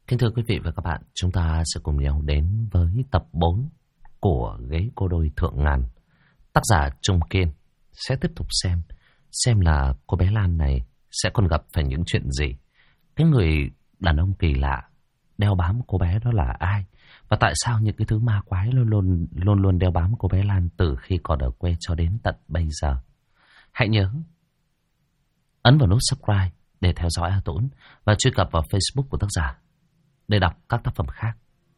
Kính thưa quý vị và các bạn, chúng ta sẽ cùng nhau đến với tập 4 của Ghế Cô Đôi Thượng Ngàn. Tác giả Trung Kiên sẽ tiếp tục xem là cô bé Lan này sẽ còn gặp phải những chuyện gì. Cái người đàn ông kỳ lạ đeo bám cô bé đó là ai? Và tại sao những cái thứ ma quái luôn luôn đeo bám cô bé Lan từ khi còn ở quê cho đến tận bây giờ? Hãy nhớ ấn vào nút subscribe để theo dõi A Tũng và truy cập vào Facebook của tác giả để đọc các tác phẩm khác.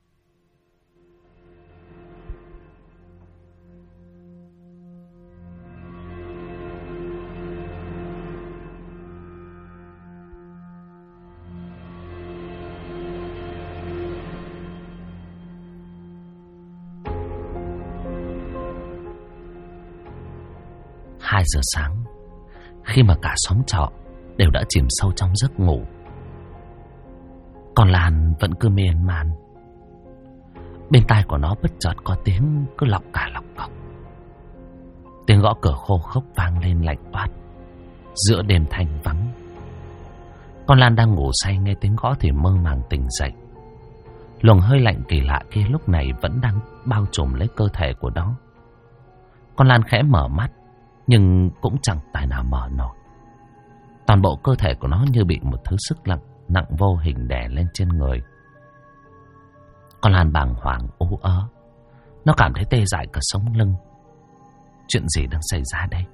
Hai giờ sáng, khi mà cả xóm trọ đều đã chìm sâu trong giấc ngủ, còn Lan vẫn cứ miên man. Bên tai của nó bất chợt có tiếng cứ lọc cả lọc cọc. Tiếng gõ cửa khô khốc vang lên lạnh toát giữa đêm thanh vắng. Con Lan đang ngủ say nghe tiếng gõ thì mơ màng tỉnh dậy. Luồng hơi lạnh kỳ lạ kia lúc này vẫn đang bao trùm lấy cơ thể của nó. Con Lan khẽ mở mắt nhưng cũng chẳng tài nào mở nổi. Toàn bộ cơ thể của nó như bị một thứ sức nặng vô hình đè lên trên người. Con Lan bàng hoàng ú ớ. Nó cảm thấy tê dại cả sống lưng. Chuyện gì đang xảy ra đây?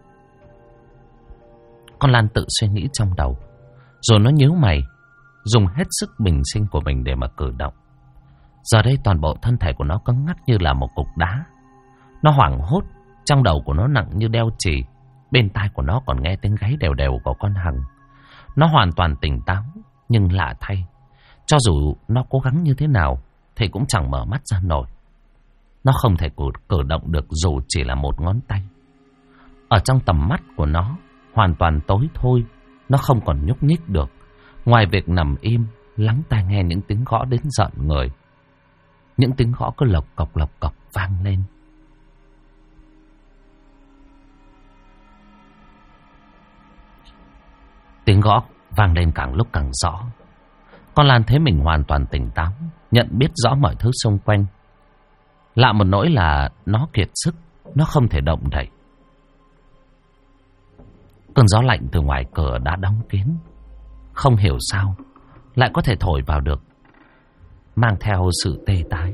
Con Lan tự suy nghĩ trong đầu, rồi nó nhíu mày, dùng hết sức bình sinh của mình để mà cử động. Giờ đây toàn bộ thân thể của nó cứng ngắc như là một cục đá. Nó hoảng hốt, trong đầu của nó nặng như đeo chì. Bên tai của nó còn nghe tiếng gáy đều đều của con Hằng. Nó hoàn toàn tỉnh táo, nhưng lạ thay, cho dù nó cố gắng như thế nào thì cũng chẳng mở mắt ra nổi. Nó không thể cử động được dù chỉ là một ngón tay. Ở trong tầm mắt của nó hoàn toàn tối thôi. Nó không còn nhúc nhích được, ngoài việc nằm im lắng tai nghe những tiếng gõ đến giận người. Những tiếng gõ cứ lộc cọc vang lên. Tiếng gõ vang lên càng lúc càng rõ. Con Lan thấy mình hoàn toàn tỉnh táo, nhận biết rõ mọi thứ xung quanh. Lạ một nỗi là nó kiệt sức, nó không thể động đậy. Cơn gió lạnh từ ngoài cửa đã đóng kín, không hiểu sao lại có thể thổi vào được, mang theo sự tê tái.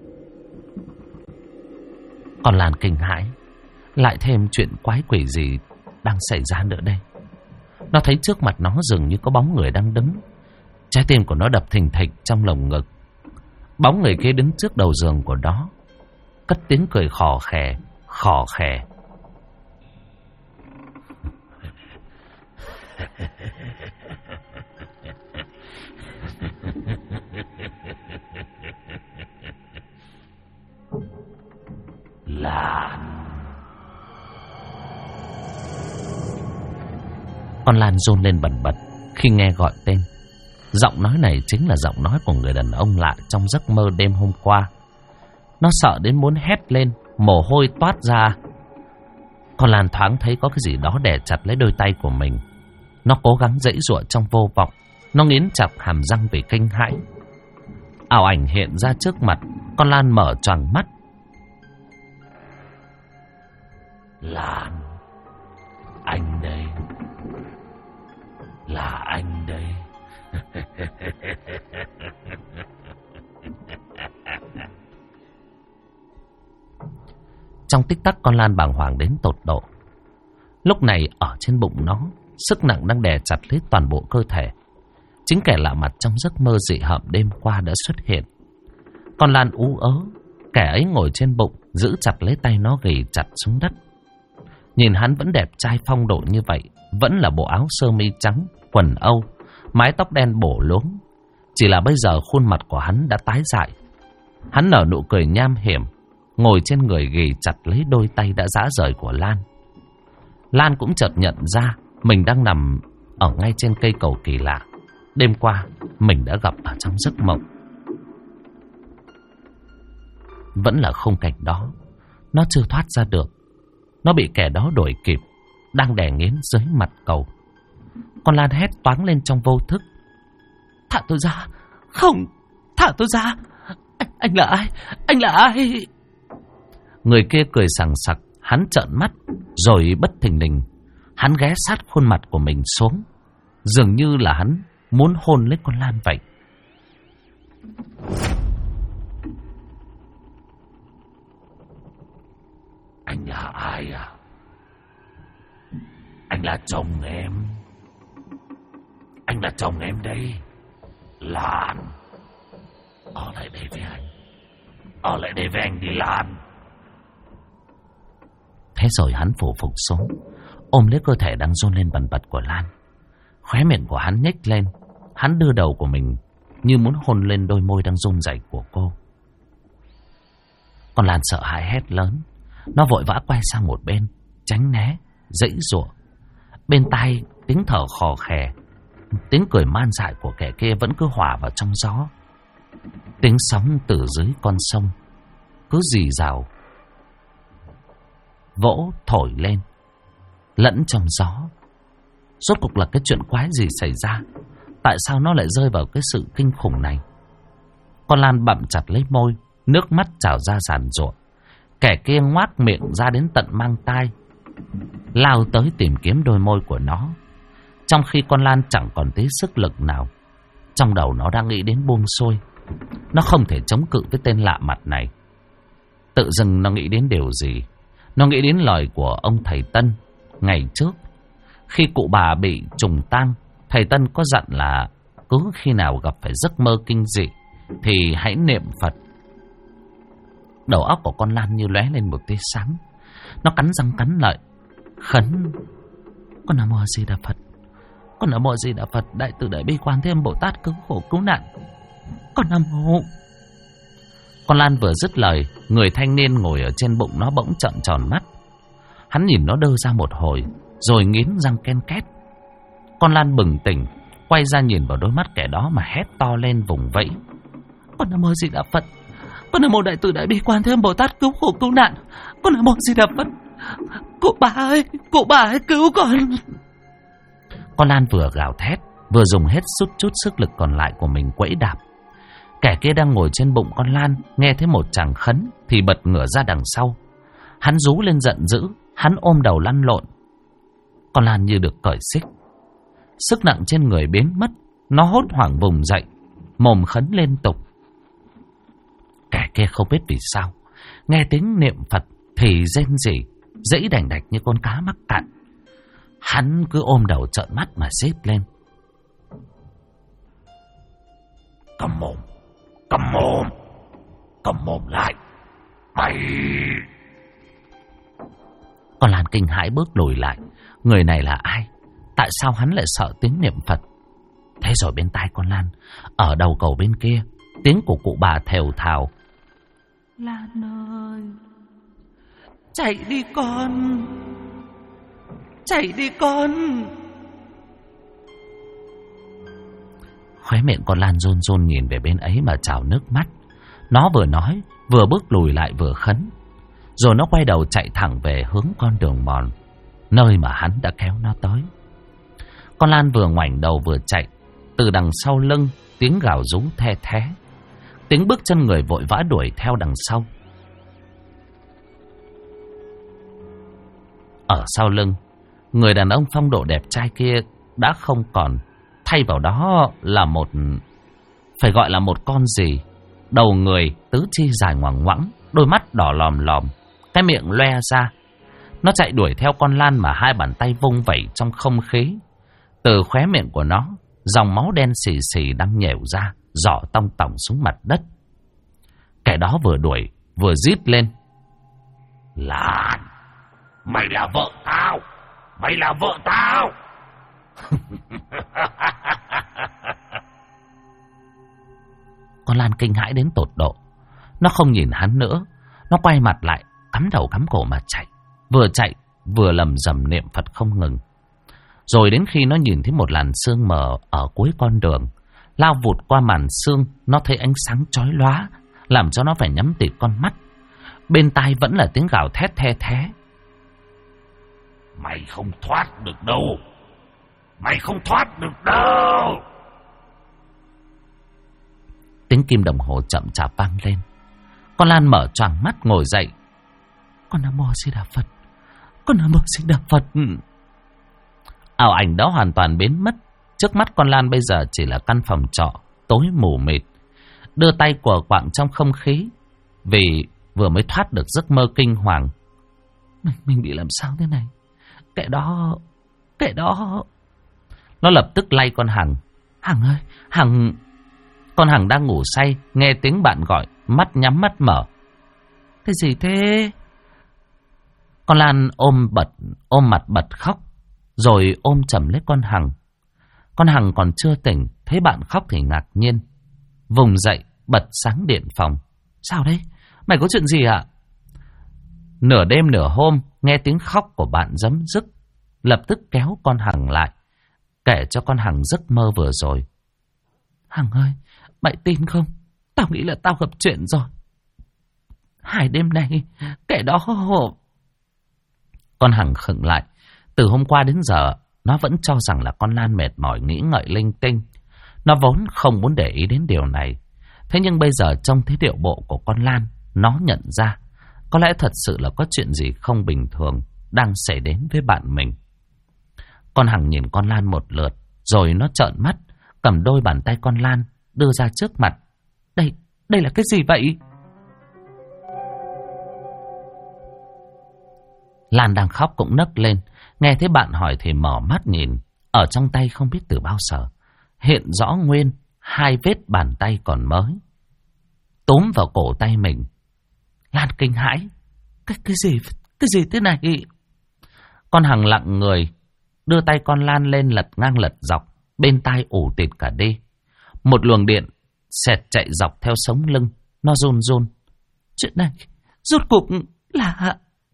Con Lan kinh hãi, lại thêm chuyện quái quỷ gì đang xảy ra nữa đây. Nó thấy trước mặt nó dường như có bóng người đang đứng. Trái tim của nó đập thình thịch trong lồng ngực. Bóng người kia đứng trước đầu giường của nó, cất tiếng cười khò khè. Lan. Con Lan run lên bần bật khi nghe gọi tên. Giọng nói này chính là giọng nói của người đàn ông lạ trong giấc mơ đêm hôm qua. Nó sợ đến muốn hét lên, mồ hôi toát ra. Con Lan thoáng thấy có cái gì đó đè chặt lấy đôi tay của mình. Nó cố gắng giãy giụa trong vô vọng. Nó nghiến chặt hàm răng vì kinh hãi. Ảo ảnh hiện ra trước mặt. Con Lan mở choàng mắt. Lan, anh đây. Là anh đây. Trong tích tắc con Lan bàng hoàng đến tột độ. Lúc này ở trên bụng nó, sức nặng đang đè chặt lấy toàn bộ cơ thể. Chính kẻ lạ mặt trong giấc mơ dị hợm đêm qua đã xuất hiện. Con Lan ú ớ. Kẻ ấy ngồi trên bụng, giữ chặt lấy tay nó ghì chặt xuống đất. Nhìn hắn vẫn đẹp trai phong độ như vậy, vẫn là bộ áo sơ mi trắng, quần âu, mái tóc đen bổ luống. Chỉ là bây giờ khuôn mặt của hắn đã tái dại. Hắn nở nụ cười nham hiểm, ngồi trên người ghì chặt lấy đôi tay đã rã rời của Lan. Lan cũng chợt nhận ra mình đang nằm ở ngay trên cây cầu kỳ lạ đêm qua mình đã gặp ở trong giấc mộng. Vẫn là khung cảnh đó, nó chưa thoát ra được. Nó bị kẻ đó đuổi kịp, đang đè nghiến dưới mặt cầu. Con Lan hét toáng lên trong vô thức. Thả tôi ra! Không! Thả tôi ra. Anh là ai? Anh là ai? Người kia cười sằng sặc. Hắn trợn mắt. Rồi bất thình lình hắn ghé sát khuôn mặt của mình xuống. Dường như là hắn muốn hôn lấy con Lan vậy. Anh là ai à? Anh là chồng em. Anh là chồng em đây, Lan. Ở lại đây với anh. Ở lại đây với anh đi, Lan. Thế rồi hắn phủ phục xuống, ôm lấy cơ thể đang run lên bần bật của Lan. Khóe miệng của hắn nhếch lên. Hắn đưa đầu của mình như muốn hôn lên đôi môi đang run rẩy của cô. Con Lan sợ hãi hét lớn. Nó vội vã quay sang một bên, tránh né, giãy giụa. Bên tai tiếng thở khò khè, tiếng cười man dại của kẻ kia vẫn cứ hòa vào trong gió. Tiếng sóng từ dưới con sông cứ rì rào vỗ thổi lên, lẫn trong gió. Rốt cuộc là cái chuyện quái gì xảy ra? Tại sao nó lại rơi vào cái sự kinh khủng này? Con Lan bặm chặt lấy môi, nước mắt trào ra giàn giụa. Kẻ kia ngoác miệng ra đến tận mang tai, lao tới tìm kiếm đôi môi của nó. Trong khi con Lan chẳng còn tí sức lực nào, trong đầu nó đang nghĩ đến buông xuôi. Nó không thể chống cự với tên lạ mặt này. Tự dưng nó nghĩ đến điều gì? Nó nghĩ đến lời của ông thầy Tân ngày trước. Khi cụ bà bị trùng tang, thầy Tân có dặn là cứ khi nào gặp phải giấc mơ kinh dị thì hãy niệm Phật. Đầu óc của con Lan như lóe lên một tia sáng. Nó cắn răng cắn lợi, khấn: Con Nam Mô A Di Đà Phật, con Nam Mô A Di Đà Phật, Đại Từ Đại Bi Quan Thế Âm Bồ Tát cứu khổ cứu nạn, con Nam Mô. Con Lan vừa dứt lời, người thanh niên ngồi ở trên bụng nó bỗng trợn tròn mắt. Hắn nhìn nó đơ ra một hồi, rồi nghiến răng ken két. Con Lan bừng tỉnh, quay ra nhìn vào đôi mắt kẻ đó mà hét to lên vùng vẫy: Con Nam Mô A Di Đà Phật, con Nam Mô Đại Từ Đại Bi Quan Thế Âm Bồ Tát cứu khổ cứu nạn, con Nam Mô A Di Đà Phật. Cụ bà ơi cứu con. Con Lan vừa gào thét, vừa dùng hết chút sức lực còn lại của mình quẫy đạp. Kẻ kia đang ngồi trên bụng con Lan nghe thấy một chàng khấn thì bật ngửa ra đằng sau. Hắn rú lên giận dữ, hắn ôm đầu lăn lộn. Con Lan như được cởi xích, sức nặng trên người biến mất. Nó hốt hoảng vùng dậy, mồm khấn liên tục. Kẻ kia không biết vì sao nghe tiếng niệm Phật thì rên rỉ, giãy đành đạch như con cá mắc cạn. Hắn cứ ôm đầu trợn mắt mà rít lên: Câm mồm, câm mồm, câm mồm lại, mày! Con Lan kinh hãi bước lùi lại. Người này là ai? Tại sao hắn lại sợ tiếng niệm Phật? Thế rồi bên tai con Lan, ở đầu cầu bên kia, tiếng của cụ bà thều thào: Lan ơi, chạy đi con, chạy đi con. Khóe miệng con Lan run run nhìn về bên ấy mà trào nước mắt. Nó vừa nói, vừa bước lùi lại vừa khấn. Rồi nó quay đầu chạy thẳng về hướng con đường mòn, nơi mà hắn đã kéo nó tới. Con Lan vừa ngoảnh đầu vừa chạy. Từ đằng sau lưng, tiếng gào rú the thé, tiếng bước chân người vội vã đuổi theo đằng sau. Ở sau lưng, người đàn ông phong độ đẹp trai kia đã không còn. Thay vào đó là phải gọi là một con gì. Đầu người tứ chi dài ngoằng ngoẵng, đôi mắt đỏ lòm lòm, cái miệng loe ra. Nó chạy đuổi theo con Lan mà hai bàn tay vung vẩy trong không khí. Từ khóe miệng của nó, dòng máu đen xì xì đang nhèo ra, rỏ tong tỏng xuống mặt đất. Kẻ đó vừa đuổi vừa rít lên: Lan, mày là vợ tao, mày là vợ tao. Con Lan kinh hãi đến tột độ. Nó không nhìn hắn nữa. Nó quay mặt lại, cắm đầu cắm cổ mà chạy, vừa lầm rầm niệm Phật không ngừng. Rồi đến khi nó nhìn thấy một làn sương mờ ở cuối con đường, lao vụt qua màn sương, nó thấy ánh sáng chói lóa, làm cho nó phải nhắm tịt con mắt. Bên tai vẫn là tiếng gào thét the thé: Mày không thoát được đâu, mày không thoát được đâu. Tiếng Tiếng kim đồng hồ chậm chạp vang lên. Con Lan mở choàng mắt ngồi dậy. Con Nam Mô Di Đà Phật, con Nam Mô Di Đà Phật. Ảo ảnh đó hoàn toàn biến mất. Trước mắt con Lan bây giờ chỉ là căn phòng trọ tối mù mịt. Đưa tay quờ quạng trong không khí, vì vừa mới thoát được giấc mơ kinh hoàng. Mình bị làm sao thế này? Kệ đó. Nó lập tức lay con Hằng. Hằng ơi, Hằng. Con Hằng đang ngủ say, nghe tiếng bạn gọi, mắt nhắm mắt mở. Cái gì thế? Con Lan ôm mặt bật khóc, rồi ôm chầm lấy con Hằng. Con Hằng còn chưa tỉnh, thấy bạn khóc thì ngạc nhiên, vùng dậy bật sáng điện phòng. Sao đấy? Mày có chuyện gì ạ? Nửa đêm nửa hôm nghe tiếng khóc của bạn giấm dứt, lập tức kéo con Hằng lại, kể cho con Hằng giấc mơ vừa rồi. Hằng ơi, mày tin không? Tao nghĩ là tao gặp chuyện rồi. 2 đêm nay, kẻ đó... Con Hằng khựng lại. Từ hôm qua đến giờ, nó vẫn cho rằng là con Lan mệt mỏi nghĩ ngợi linh tinh. Nó vốn không muốn để ý đến điều này. Thế nhưng bây giờ trông thấy điệu bộ của con Lan, nó nhận ra có lẽ thật sự là có chuyện gì không bình thường đang xảy đến với bạn mình. Con Hằng nhìn con Lan một lượt, rồi nó trợn mắt, cầm đôi bàn tay con Lan đưa ra trước mặt. Đây là cái gì vậy? Lan đang khóc cũng nấc lên, nghe thấy bạn hỏi thì mở mắt nhìn. Ở trong tay không biết từ bao giờ hiện rõ nguyên 2 vết bàn tay còn mới túm vào cổ tay mình. Lan kinh hãi. Cái gì thế này? Con Hằng lặng người, đưa tay con Lan lên lật ngang lật dọc, bên tai ù tịt cả đi. Một luồng điện xẹt chạy dọc theo sống lưng, nó run run. Chuyện này rốt cuộc là...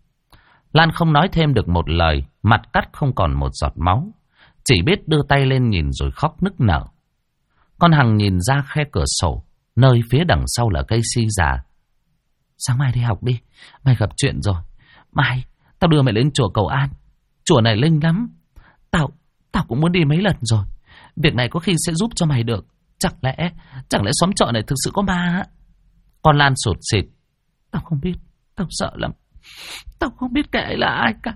Lan không nói thêm được một lời, mặt cắt không còn một giọt máu, chỉ biết đưa tay lên nhìn rồi khóc nức nở. Con Hằng nhìn ra khe cửa sổ, nơi phía đằng sau là cây si già. Sáng mai đi học đi, mày gặp chuyện rồi. Mai, tao đưa mày lên chùa cầu an. Chùa này linh lắm. Tao cũng muốn đi mấy lần rồi. Việc này có khi sẽ giúp cho mày được. Chẳng lẽ xóm chợ này thực sự có ma? Con Lan sụt sịt. Tao không biết, tao sợ lắm. Tao không biết kẻ ấy là ai cả.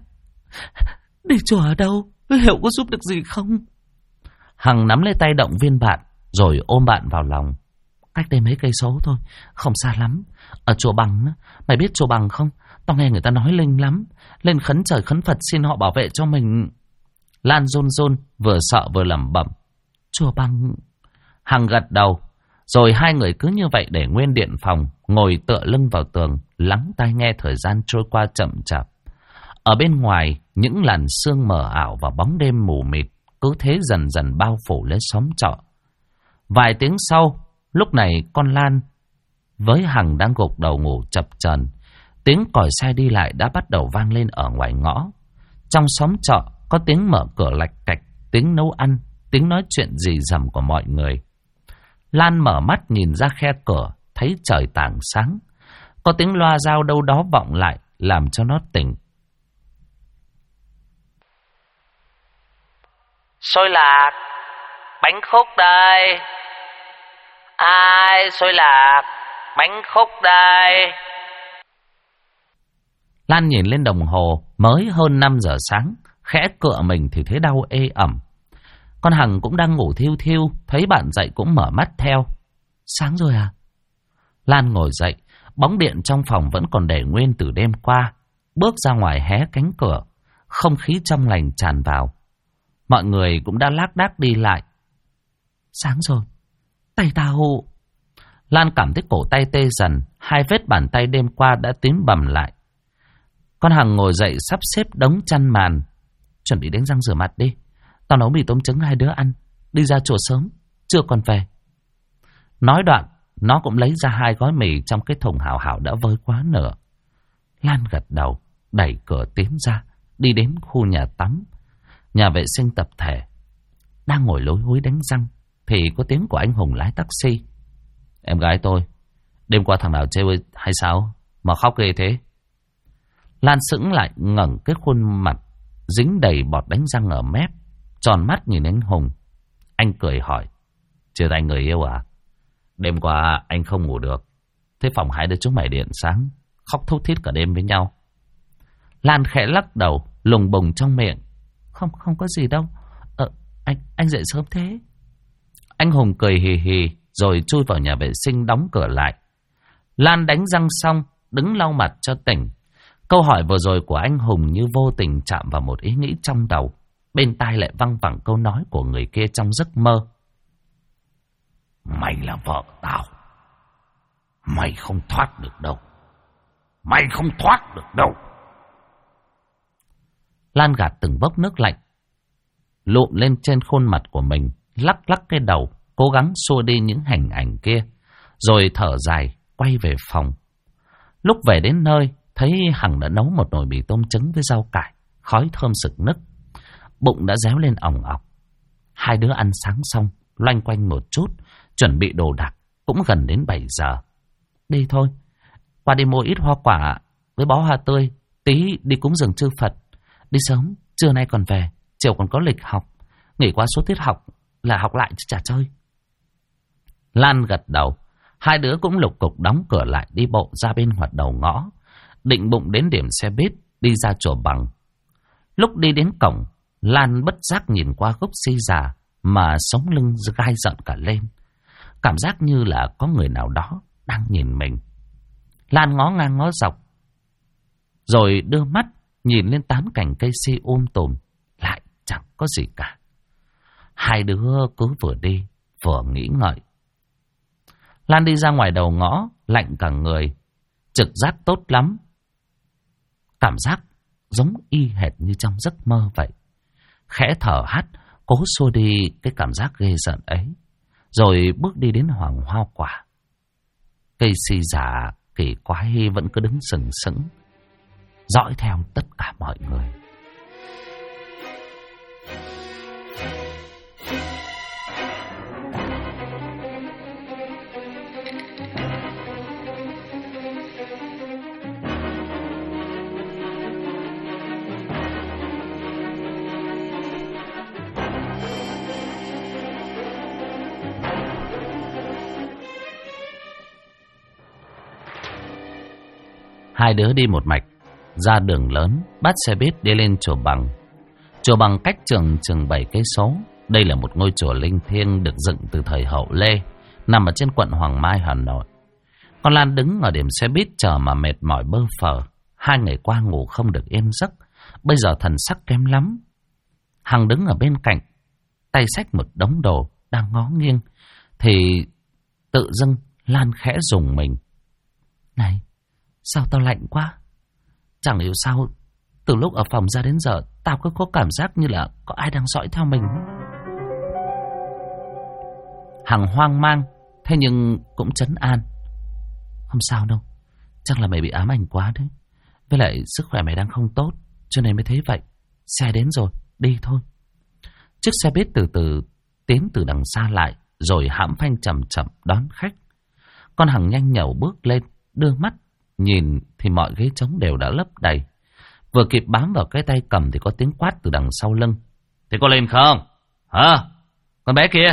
Đi chùa ở đâu? Liệu có giúp được gì không? Hằng nắm lấy tay động viên bạn, rồi ôm bạn vào lòng. Cách đây mấy cây số thôi, không xa lắm. Ở chùa Bằng, mày biết chùa Bằng không? Tao nghe người ta nói linh lắm. Lên khấn trời khấn Phật xin họ bảo vệ cho mình. Lan run run, vừa sợ vừa lẩm bẩm. Chùa Bằng... Hằng gật đầu. Rồi hai người cứ như vậy để nguyên điện phòng, ngồi tựa lưng vào tường, lắng tai nghe thời gian trôi qua chậm chạp. Ở bên ngoài, những làn sương mờ ảo và bóng đêm mù mịt cứ thế dần dần bao phủ lấy xóm trọ. Vài tiếng sau, lúc này con Lan với Hằng đang gục đầu ngủ chập chờn. Tiếng còi xe đi lại đã bắt đầu vang lên ở ngoài ngõ. Trong xóm trọ có tiếng mở cửa lạch cạch, tiếng nấu ăn, tiếng nói chuyện rì rầm của mọi người. Lan mở mắt nhìn ra khe cửa, thấy trời tảng sáng. Có tiếng loa dao đâu đó vọng lại, làm cho nó tỉnh. Xôi lạc, bánh khúc đây. Ai xôi lạc, bánh khúc đây. Lan nhìn lên đồng hồ, mới hơn 5 giờ sáng, khẽ cựa mình thì thấy đau ê ẩm. Con Hằng cũng đang ngủ thiêu thiêu, thấy bạn dậy cũng mở mắt theo. Sáng rồi à? Lan ngồi dậy, bóng điện trong phòng vẫn còn để nguyên từ đêm qua. Bước ra ngoài hé cánh cửa, không khí trong lành tràn vào. Mọi người cũng đã lác đác đi lại. Sáng rồi, tay tao... Lan cảm thấy cổ tay tê dần, 2 vết bàn tay đêm qua đã tím bầm lại. Con Hằng ngồi dậy sắp xếp đống chăn màn. Chuẩn bị đánh răng rửa mặt đi. Tao nấu mì tôm trứng 2 đứa ăn. Đi ra chùa sớm, chưa còn về. Nói đoạn, nó cũng lấy ra 2 gói mì trong cái thùng hảo hảo đã vơi quá nửa. Lan gật đầu, đẩy cửa tiến ra, đi đến khu nhà tắm, nhà vệ sinh tập thể. Đang ngồi lối húi đánh răng thì có tiếng của anh Hùng lái taxi. Em gái tôi, đêm qua thằng nào chơi hay sao mà khóc ghê thế? Lan sững lại, ngẩng cái khuôn mặt dính đầy bọt đánh răng ở mép, tròn mắt nhìn anh Hùng. Anh cười hỏi, chia tay người yêu à? Đêm qua anh không ngủ được. Thế phòng hai đứa chúng mày điện sáng, khóc thút thít cả đêm với nhau. Lan khẽ lắc đầu, lùng bùng trong miệng. Không có gì đâu. Anh dậy sớm thế. Anh Hùng cười hì hì rồi chui vào nhà vệ sinh đóng cửa lại. Lan đánh răng xong, đứng lau mặt cho tỉnh. Câu hỏi vừa rồi của anh Hùng như vô tình chạm vào một ý nghĩ trong đầu. Bên tai lại văng vẳng câu nói của người kia trong giấc mơ. Mày là vợ tao. Mày không thoát được đâu. Mày không thoát được đâu. Lan gạt từng bốc nước lạnh lụm lên trên khuôn mặt của mình, lắc lắc cái đầu, cố gắng xua đi những hình ảnh kia, rồi thở dài quay về phòng. Lúc về đến nơi, thấy Hằng đã nấu một nồi mì tôm trứng với rau cải, khói thơm sực nức. Bụng đã réo lên ỏng ọc. Hai đứa ăn sáng xong, loanh quanh một chút, chuẩn bị đồ đạc, cũng gần đến 7 giờ. Đi thôi, qua đi mua ít hoa quả với bó hoa tươi, tí đi cúng dường chư Phật. Đi sớm, trưa nay còn về, chiều còn có lịch học. Nghỉ qua số tiết học là học lại chứ chả chơi. Lan gật đầu. Hai đứa cũng lục cục đóng cửa lại, đi bộ ra bên ngoặt đầu ngõ, định bụng đến điểm xe buýt đi ra chùa Bằng. Lúc đi đến cổng, Lan bất giác nhìn qua gốc si già mà sống lưng gai giận cả lên. Cảm giác như là có người nào đó đang nhìn mình. Lan ngó ngang ngó dọc, rồi đưa mắt nhìn lên tán cành cây si tùm, lại chẳng có gì cả. Hai đứa cứ vừa đi vừa nghĩ ngợi. Lan đi ra ngoài đầu ngõ, lạnh cả người, trực giác tốt lắm. Cảm giác giống y hệt như trong giấc mơ vậy. Khẽ thở hắt, cố xua đi cái cảm giác ghê giận ấy, rồi bước đi đến hoàng hoa quả. Cây si già kỳ quái vẫn cứ đứng sừng sững, dõi theo tất cả mọi người. Hai đứa đi một mạch ra đường lớn, bắt xe buýt đi lên chùa Bằng. Chùa Bằng cách trường chừng 7 cây số. Đây là một ngôi chùa linh thiêng được dựng từ thời Hậu Lê, nằm ở trên quận Hoàng Mai, Hà Nội. Con Lan đứng ở điểm xe buýt chờ mà mệt mỏi bơ phờ. 2 ngày qua ngủ không được yên giấc, bây giờ thần sắc kém lắm. Hằng đứng ở bên cạnh, tay xách một đống đồ, đang ngó nghiêng, thì tự dưng Lan khẽ rùng mình. Này, sao tao lạnh quá? Chẳng hiểu sao từ lúc ở phòng ra đến giờ tao cứ có cảm giác như là có ai đang dõi theo mình. Hằng hoang mang, thế nhưng cũng trấn an. Không sao đâu, chắc là mày bị ám ảnh quá đấy. Với lại sức khỏe mày đang không tốt, cho nên mới thấy vậy. Xe đến rồi, đi thôi. Chiếc xe buýt từ từ tiến từ đằng xa lại, rồi hãm phanh chậm chậm đón khách. Con Hằng nhanh nhẩu bước lên, đưa mắt nhìn thì mọi ghế trống đều đã lấp đầy. Vừa kịp bám vào cái tay cầm thì có tiếng quát từ đằng sau lưng. Thế có lên không? Hả? Con bé kia.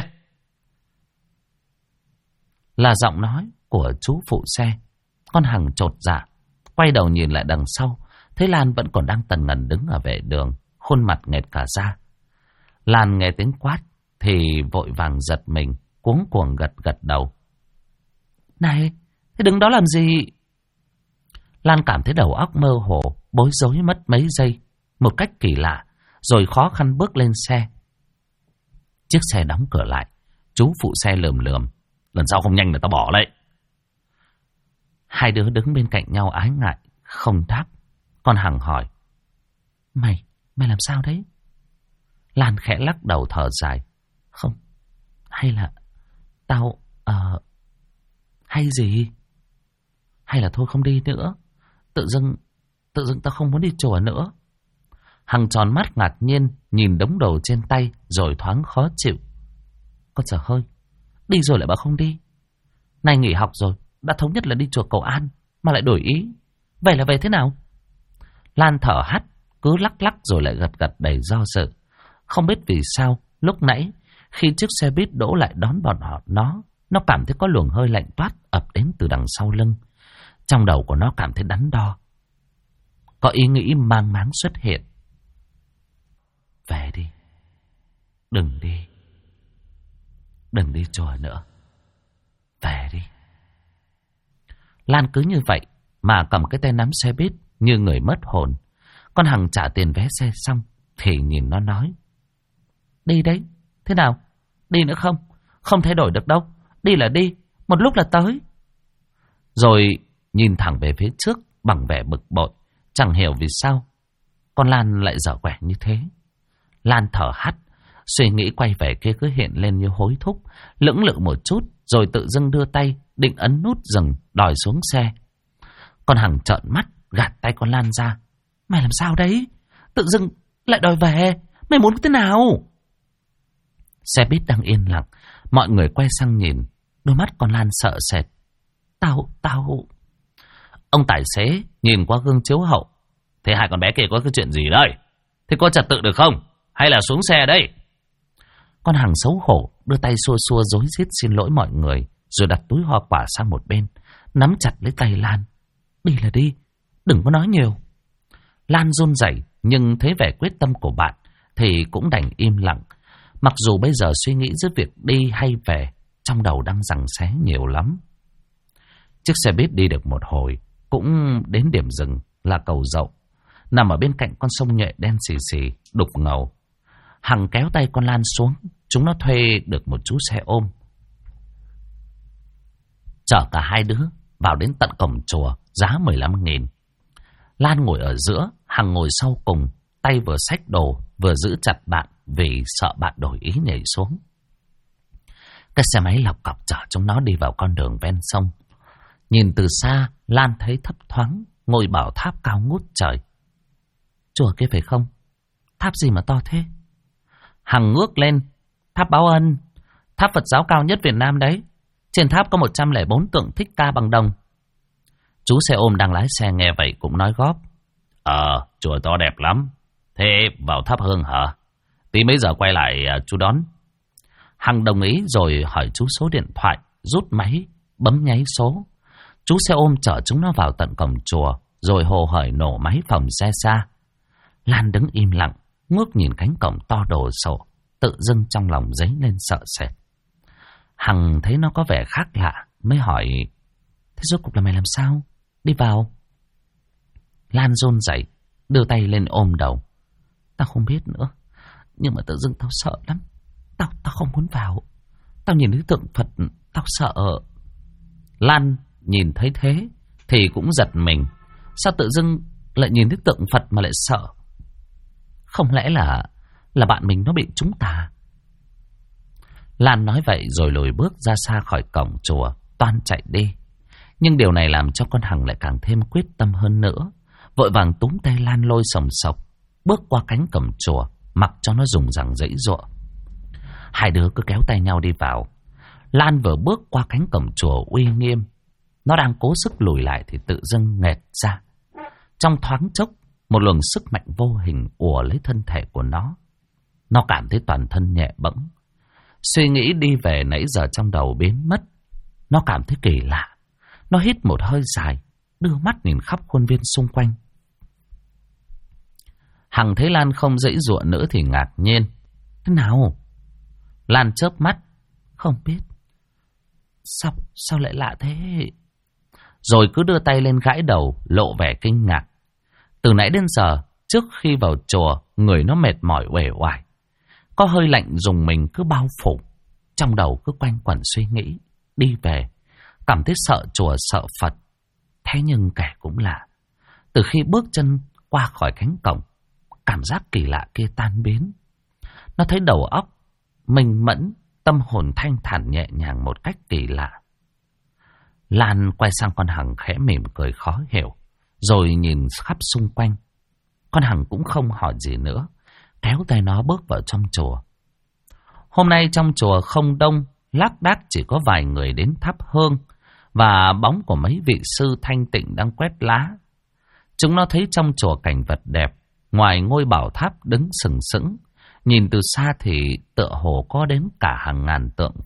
Là giọng nói của chú phụ xe. Con Hằng chột dạ, quay đầu nhìn lại đằng sau, thấy Lan vẫn còn đang tần ngần đứng ở vệ đường, khuôn mặt nghẹt cả da. Lan nghe tiếng quát thì vội vàng giật mình, cuống cuồng gật gật đầu. Này, thế đứng đó làm gì? Lan cảm thấy đầu óc mơ hồ, bối rối mất mấy giây, một cách kỳ lạ, rồi khó khăn bước lên xe. Chiếc xe đóng cửa lại, chú phụ xe lườm lườm. Lần sau không nhanh là tao bỏ đấy. Hai đứa đứng bên cạnh nhau ái ngại, không đáp. Con Hằng hỏi. Mày làm sao đấy? Lan khẽ lắc đầu thở dài. Không, hay là tao... hay gì? Hay là thôi không đi nữa. Tự dưng tao không muốn đi chùa nữa. Hằng tròn mắt ngạc nhiên nhìn đống đồ trên tay, rồi thoáng khó chịu. Con dở hơi, đi rồi lại bảo không đi. Nay nghỉ học rồi, đã thống nhất là đi chùa Cầu An, mà lại đổi ý. Vậy là về thế nào? Lan thở hắt, cứ lắc lắc rồi lại gật gật đầy do dự. Không biết vì sao lúc nãy khi chiếc xe buýt đỗ lại đón bọn họ, nó nó cảm thấy có luồng hơi lạnh toát ập đến từ đằng sau lưng. Trong đầu của nó cảm thấy đắn đo. Có ý nghĩ mang máng xuất hiện. Về đi. Đừng đi. Đừng đi chùa nữa. Về đi. Lan cứ như vậy mà cầm cái tay nắm xe buýt như người mất hồn. Con Hằng trả tiền vé xe xong thì nhìn nó nói. Đi đấy. Thế nào? Đi nữa không? Không thay đổi được đâu. Đi là đi. Một lúc là tới. Rồi nhìn thẳng về phía trước bằng vẻ bực bội. Chẳng hiểu vì sao con Lan lại dở quẻ như thế. Lan thở hắt. Suy nghĩ quay về kia cứ hiện lên như hối thúc. Lưỡng lự một chút rồi tự dưng đưa tay định ấn nút dừng đòi xuống xe. Con Hằng trợn mắt gạt tay con Lan ra. Mày làm sao đấy? Tự dưng lại đòi về. Mày muốn thế nào? Xe buýt đang yên lặng. Mọi người quay sang nhìn. Đôi mắt con Lan sợ sệt. Tao... Ông tài xế nhìn qua gương chiếu hậu. Thế hai con bé kia có cái chuyện gì đây? Thế có trật tự được không? Hay là xuống xe đây? Con Hằng xấu hổ đưa tay xua xua rối rít xin lỗi mọi người. Rồi đặt túi hoa quả sang một bên. Nắm chặt lấy tay Lan. Đi là đi. Đừng có nói nhiều. Lan run rẩy nhưng thấy vẻ quyết tâm của bạn thì cũng đành im lặng. Mặc dù bây giờ suy nghĩ giữa việc đi hay về trong đầu đang giằng xé nhiều lắm. Chiếc xe buýt đi được một hồi cũng đến điểm dừng là cầu Dậu, nằm ở bên cạnh con sông Nhuệ đen xì xì đục ngầu. Hằng kéo tay con Lan xuống. Chúng nó thuê được một chú xe ôm chở cả hai đứa vào đến tận cổng chùa, giá 15.000. Lan ngồi ở giữa, Hằng ngồi sau cùng, tay vừa xách đồ vừa giữ chặt bạn vì sợ bạn đổi ý nhảy xuống. Cái xe máy lọc cọc chở chúng nó đi vào con đường ven sông. Nhìn từ xa, Lan thấy thấp thoáng ngôi bảo tháp cao ngút trời. Chùa kia phải không? Tháp gì mà to thế? Hằng ngước lên. Tháp Báo Ân, tháp Phật giáo cao nhất Việt Nam đấy. Trên tháp có 104 tượng Thích Ca bằng đồng. Chú xe ôm đang lái xe nghe vậy cũng nói góp. Chùa to đẹp lắm. Thế vào thắp hương hả? Tí mấy giờ quay lại chú đón. Hằng đồng ý rồi hỏi chú số điện thoại, rút máy, bấm nháy số. Chú xe ôm chở chúng nó vào tận cổng chùa, rồi hồ hởi nổ máy phòng xe xa. Lan đứng im lặng, ngước nhìn cánh cổng to đồ sộ, tự dưng trong lòng dấy lên sợ sệt. Hằng thấy nó có vẻ khác lạ, mới hỏi. Thế rốt cuộc là mày làm sao? Đi vào. Lan run rẩy, đưa tay lên ôm đầu. Tao không biết nữa, nhưng mà tự dưng tao sợ lắm. Tao không muốn vào. Tao nhìn thấy tượng Phật, tao sợ. Lan nhìn thấy thế thì cũng giật mình. Sao tự dưng lại nhìn thấy tượng Phật mà lại sợ? Không lẽ là bạn mình nó bị trúng tà? Lan nói vậy rồi lùi bước ra xa khỏi cổng chùa, toan chạy đi. Nhưng điều này làm cho con Hằng lại càng thêm quyết tâm hơn nữa. Vội vàng túm tay Lan lôi sòng sọc, bước qua cánh cổng chùa, mặc cho nó dùng rằng giãy giụa. Hai đứa cứ kéo tay nhau đi vào. Lan vừa bước qua cánh cổng chùa uy nghiêm, nó đang cố sức lùi lại thì tự dưng nghẹt ra. Trong thoáng chốc, một luồng sức mạnh vô hình ùa lấy thân thể của nó. Nó cảm thấy toàn thân nhẹ bẫng. Suy nghĩ đi về nãy giờ trong đầu biến mất. Nó cảm thấy kỳ lạ. Nó hít một hơi dài, đưa mắt nhìn khắp khuôn viên xung quanh. Hằng thấy Lan không giãy giụa nữa thì ngạc nhiên. Thế nào? Lan chớp mắt. Không biết. Sao lại lạ thế? Rồi cứ đưa tay lên gãi đầu, lộ vẻ kinh ngạc. Từ nãy đến giờ, trước khi vào chùa, người nó mệt mỏi uể oải. Có hơi lạnh dùng mình cứ bao phủ. Trong đầu cứ quanh quẩn suy nghĩ. Đi về, cảm thấy sợ chùa sợ Phật. Thế nhưng kể cũng lạ. Từ khi bước chân qua khỏi cánh cổng, cảm giác kỳ lạ kia tan biến. Nó thấy đầu óc minh mẫn, tâm hồn thanh thản nhẹ nhàng một cách kỳ lạ. Lan quay sang con Hằng khẽ mỉm cười khó hiểu, rồi nhìn khắp xung quanh. Con Hằng cũng không hỏi gì nữa, kéo tay nó bước vào trong chùa. Hôm nay trong chùa không đông, lác đác chỉ có vài người đến thắp hương và bóng của mấy vị sư thanh tịnh đang quét lá. Chúng nó thấy trong chùa cảnh vật đẹp, ngoài ngôi bảo tháp đứng sừng sững, nhìn từ xa thì tựa hồ có đến cả hàng ngàn tượng Phật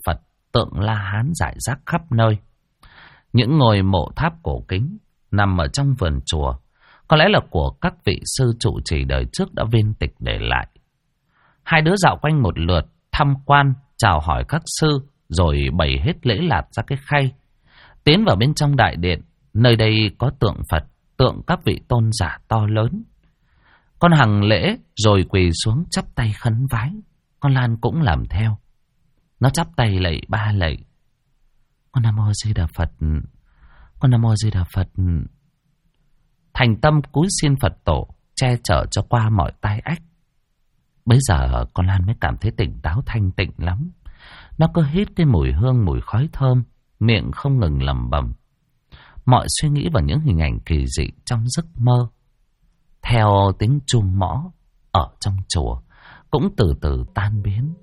tượng La Hán rải rác khắp nơi. Những ngôi mộ tháp cổ kính nằm ở trong vườn chùa, có lẽ là của các vị sư trụ trì đời trước đã viên tịch để lại. Hai đứa dạo quanh một lượt, tham quan, chào hỏi các sư, rồi bày hết lễ lạt ra cái khay. Tiến vào bên trong đại điện, nơi đây có tượng Phật, tượng các vị tôn giả to lớn. Con hằng lễ rồi quỳ xuống chắp tay khấn vái. Con Lan cũng làm theo. Nó chắp tay lạy 3 lạy. Con Nam Mô Di Đà Phật, con Nam Mô Di Đà Phật. Thành tâm cúi xin Phật tổ che chở cho qua mọi tai ách. Bây giờ con Lan mới cảm thấy tỉnh táo thanh tịnh lắm. Nó cứ hít cái mùi hương, mùi khói thơm, miệng không ngừng lẩm bẩm. Mọi suy nghĩ và những hình ảnh kỳ dị trong giấc mơ, theo tiếng chuông mõ ở trong chùa, cũng từ từ tan biến.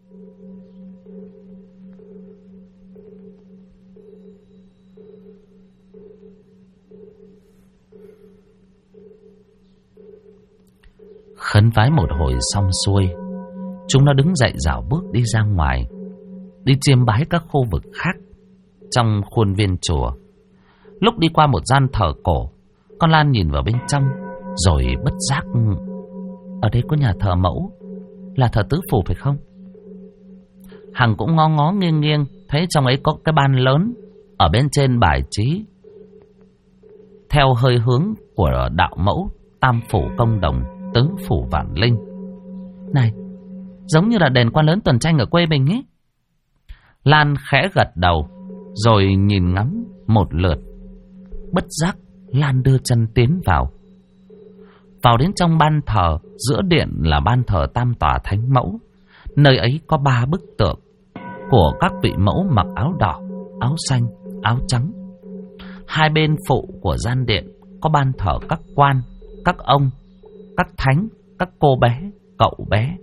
Khấn vái một hồi xong xuôi, chúng nó đứng dậy rảo bước đi ra ngoài, đi chiêm bái các khu vực khác trong khuôn viên chùa. Lúc đi qua một gian thờ cổ, con Lan nhìn vào bên trong, rồi bất giác. Ở đây có nhà thờ mẫu, là thờ tứ phủ phải không? Hằng cũng ngó ngó nghiêng nghiêng, thấy trong ấy có cái ban lớn, ở bên trên bài trí theo hơi hướng của đạo mẫu, tam phủ công đồng, tứ phủ vạn linh. Này, giống như là đền Quan Lớn Tuần Tranh ở quê mình ấy. Lan khẽ gật đầu, rồi nhìn ngắm một lượt. Bất giác, Lan đưa chân tiến vào. Vào đến trong ban thờ, giữa điện là ban thờ Tam Tòa Thánh Mẫu. Nơi ấy có 3 bức tượng của các vị mẫu mặc áo đỏ, áo xanh, áo trắng. Hai bên phụ của gian điện có ban thờ các quan, các ông, các thánh, các cô bé, cậu bé.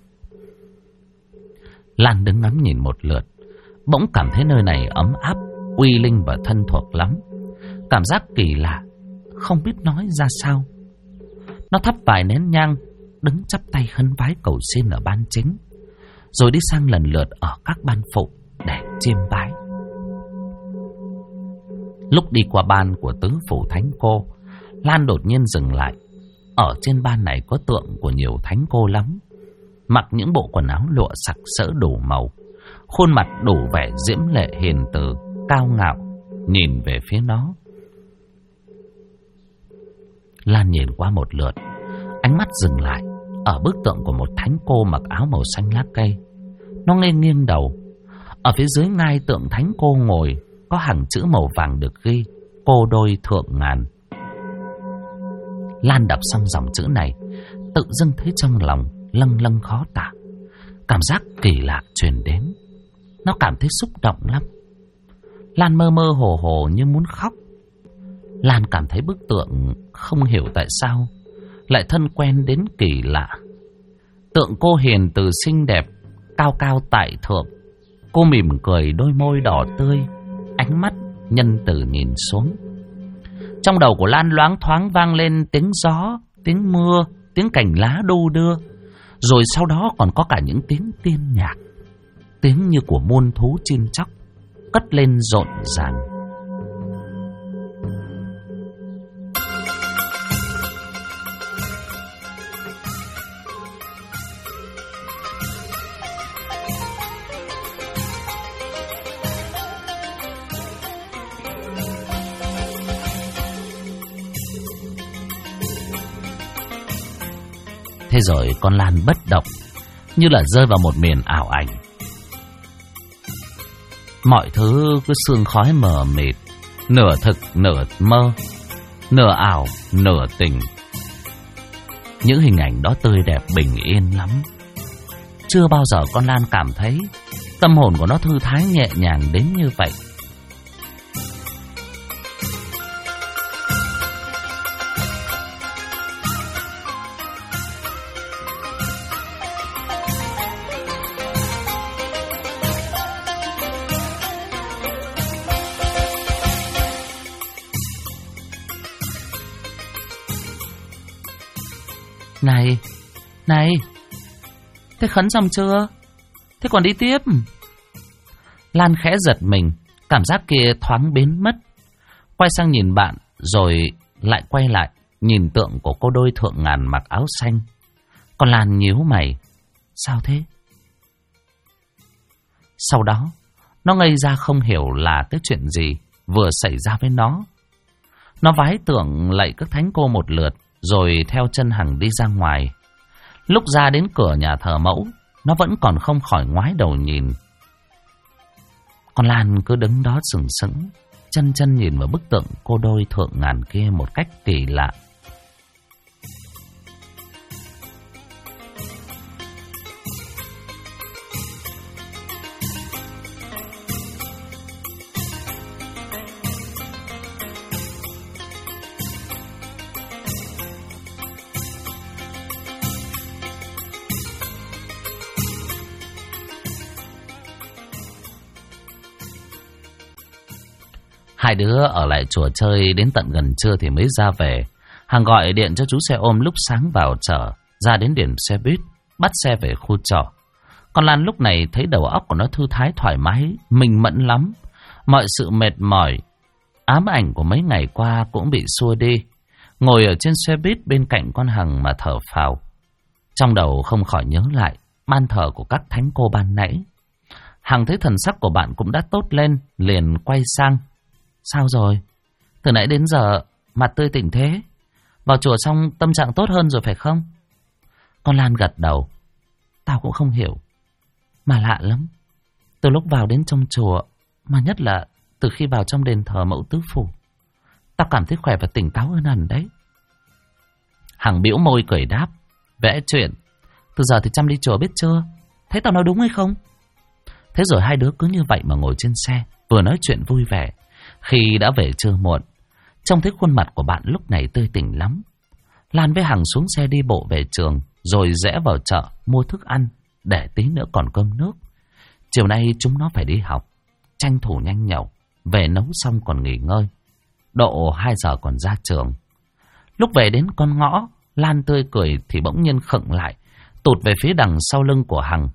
Lan đứng ngắm nhìn một lượt, bỗng cảm thấy nơi này ấm áp, uy linh và thân thuộc lắm. Cảm giác kỳ lạ, không biết nói ra sao. Nó thắp vài nén nhang, đứng chắp tay khấn vái cầu xin ở ban chính, rồi đi sang lần lượt ở các ban phụ để chiêm bái. Lúc đi qua ban của tứ phủ thánh cô, Lan đột nhiên dừng lại. Ở trên ban này có tượng của nhiều thánh cô lắm, mặc những bộ quần áo lụa sặc sỡ đủ màu, khuôn mặt đủ vẻ diễm lệ hiền từ, cao ngạo, nhìn về phía nó. Lan nhìn qua một lượt, ánh mắt dừng lại ở bức tượng của một thánh cô mặc áo màu xanh lá cây. Nó nghiêng đầu. Ở phía dưới ngai tượng thánh cô ngồi có hàng chữ màu vàng được ghi cô đôi thượng ngàn. Lan đọc xong dòng chữ này, tự dưng thấy trong lòng lâng lâng khó tả. Cảm giác kỳ lạ truyền đến. Nó cảm thấy xúc động lắm. Lan mơ mơ hồ hồ như muốn khóc. Lan cảm thấy bức tượng không hiểu tại sao lại thân quen đến kỳ lạ. Tượng cô hiền từ xinh đẹp, cao cao tại thượng. Cô mỉm cười, đôi môi đỏ tươi, ánh mắt nhân từ nhìn xuống. Trong đầu của Lan loáng thoáng vang lên tiếng gió, tiếng mưa, tiếng cành lá đu đưa. Rồi sau đó còn có cả những tiếng tiên nhạc, tiếng như của muôn thú chim chóc cất lên rộn ràng. Thế rồi con Lan bất động, như là rơi vào một miền ảo ảnh. Mọi thứ cứ sương khói mờ mịt, nửa thực nửa mơ, nửa ảo nửa tình. Những hình ảnh đó tươi đẹp bình yên lắm. Chưa bao giờ con Lan cảm thấy tâm hồn của nó thư thái nhẹ nhàng đến như vậy. Này, thế khấn xong chưa? Thế còn đi tiếp? Lan khẽ giật mình, cảm giác kia thoáng biến mất. Quay sang nhìn bạn, rồi lại quay lại, nhìn tượng của cô đôi thượng ngàn mặc áo xanh. Con Lan nhíu mày. Sao thế? Sau đó, nó ngây ra không hiểu là cái chuyện gì vừa xảy ra với nó. Nó vái tượng lạy các thánh cô một lượt, rồi theo chân Hằng đi ra ngoài. Lúc ra đến cửa nhà thờ mẫu, nó vẫn còn không khỏi ngoái đầu nhìn. Con Lan cứ đứng đó sừng sững, chân chân nhìn vào bức tượng cô đôi thượng ngàn kia một cách kỳ lạ. Hai đứa ở lại chùa chơi đến tận gần trưa thì mới ra về. Hằng gọi điện cho chú xe ôm lúc sáng vào chợ, ra đến điểm xe buýt, bắt xe về khu trọ. Con Lan lúc này thấy đầu óc của nó thư thái thoải mái, minh mẫn lắm. Mọi sự mệt mỏi, ám ảnh của mấy ngày qua cũng bị xua đi. Ngồi ở trên xe buýt bên cạnh con Hằng mà thở phào. Trong đầu không khỏi nhớ lại ban thờ của các thánh cô ban nãy. Hằng thấy thần sắc của bạn cũng đã tốt lên, liền quay sang. Sao rồi? Từ nãy đến giờ mặt tươi tỉnh thế. Vào chùa xong tâm trạng tốt hơn rồi phải không? Con Lan gật đầu. Tao cũng không hiểu, mà lạ lắm. Từ lúc vào đến trong chùa, mà nhất là từ khi vào trong đền thờ Mẫu Tứ Phủ, tao cảm thấy khỏe và tỉnh táo hơn hẳn đấy. Hằng bĩu môi cười đáp. Vẽ chuyện. Từ giờ thì chăm đi chùa biết chưa? Thấy tao nói đúng hay không? Thế rồi hai đứa cứ như vậy mà ngồi trên xe, vừa nói chuyện vui vẻ. Khi đã về trưa muộn, trông thấy khuôn mặt của bạn lúc này tươi tỉnh lắm. Lan với Hằng xuống xe đi bộ về trường, rồi rẽ vào chợ mua thức ăn, để tí nữa còn cơm nước. Chiều nay chúng nó phải đi học, tranh thủ nhanh nhậu, về nấu xong còn nghỉ ngơi. Độ 2 giờ còn ra trường. Lúc về đến con ngõ, Lan tươi cười thì bỗng nhiên khựng lại, tụt về phía đằng sau lưng của Hằng.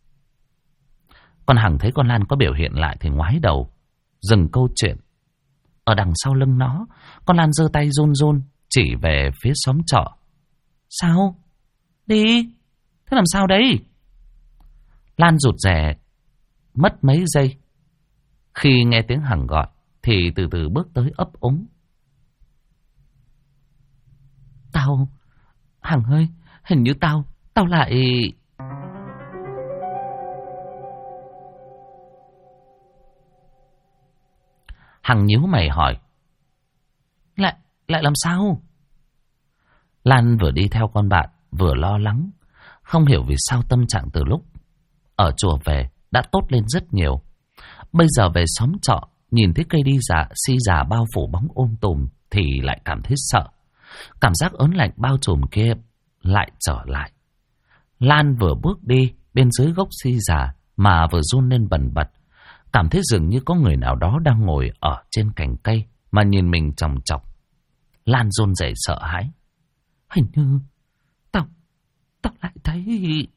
Con Hằng thấy con Lan có biểu hiện lại thì ngoái đầu, dừng câu chuyện. Ở đằng sau lưng nó, con Lan giơ tay run run chỉ về phía xóm trọ. Sao? Đi. Thế làm sao đấy? Lan rụt rè mất mấy giây. Khi nghe tiếng Hằng gọi thì từ từ bước tới ấp úng. Tao... Hằng ơi, hình như tao lại... Hằng nhíu mày hỏi. Lại làm sao? Lan vừa đi theo con bạn, vừa lo lắng. Không hiểu vì sao tâm trạng từ lúc ở chùa về đã tốt lên rất nhiều. Bây giờ về xóm trọ, nhìn thấy cây si già bao phủ bóng tùm thì lại cảm thấy sợ. Cảm giác ớn lạnh bao trùm kia lại trở lại. Lan vừa bước đi bên dưới gốc si già mà vừa run lên bần bật. Cảm thấy dường như có người nào đó đang ngồi ở trên cành cây mà nhìn mình chòng chọc. Lan run rẩy sợ hãi. Hình như tao lại thấy...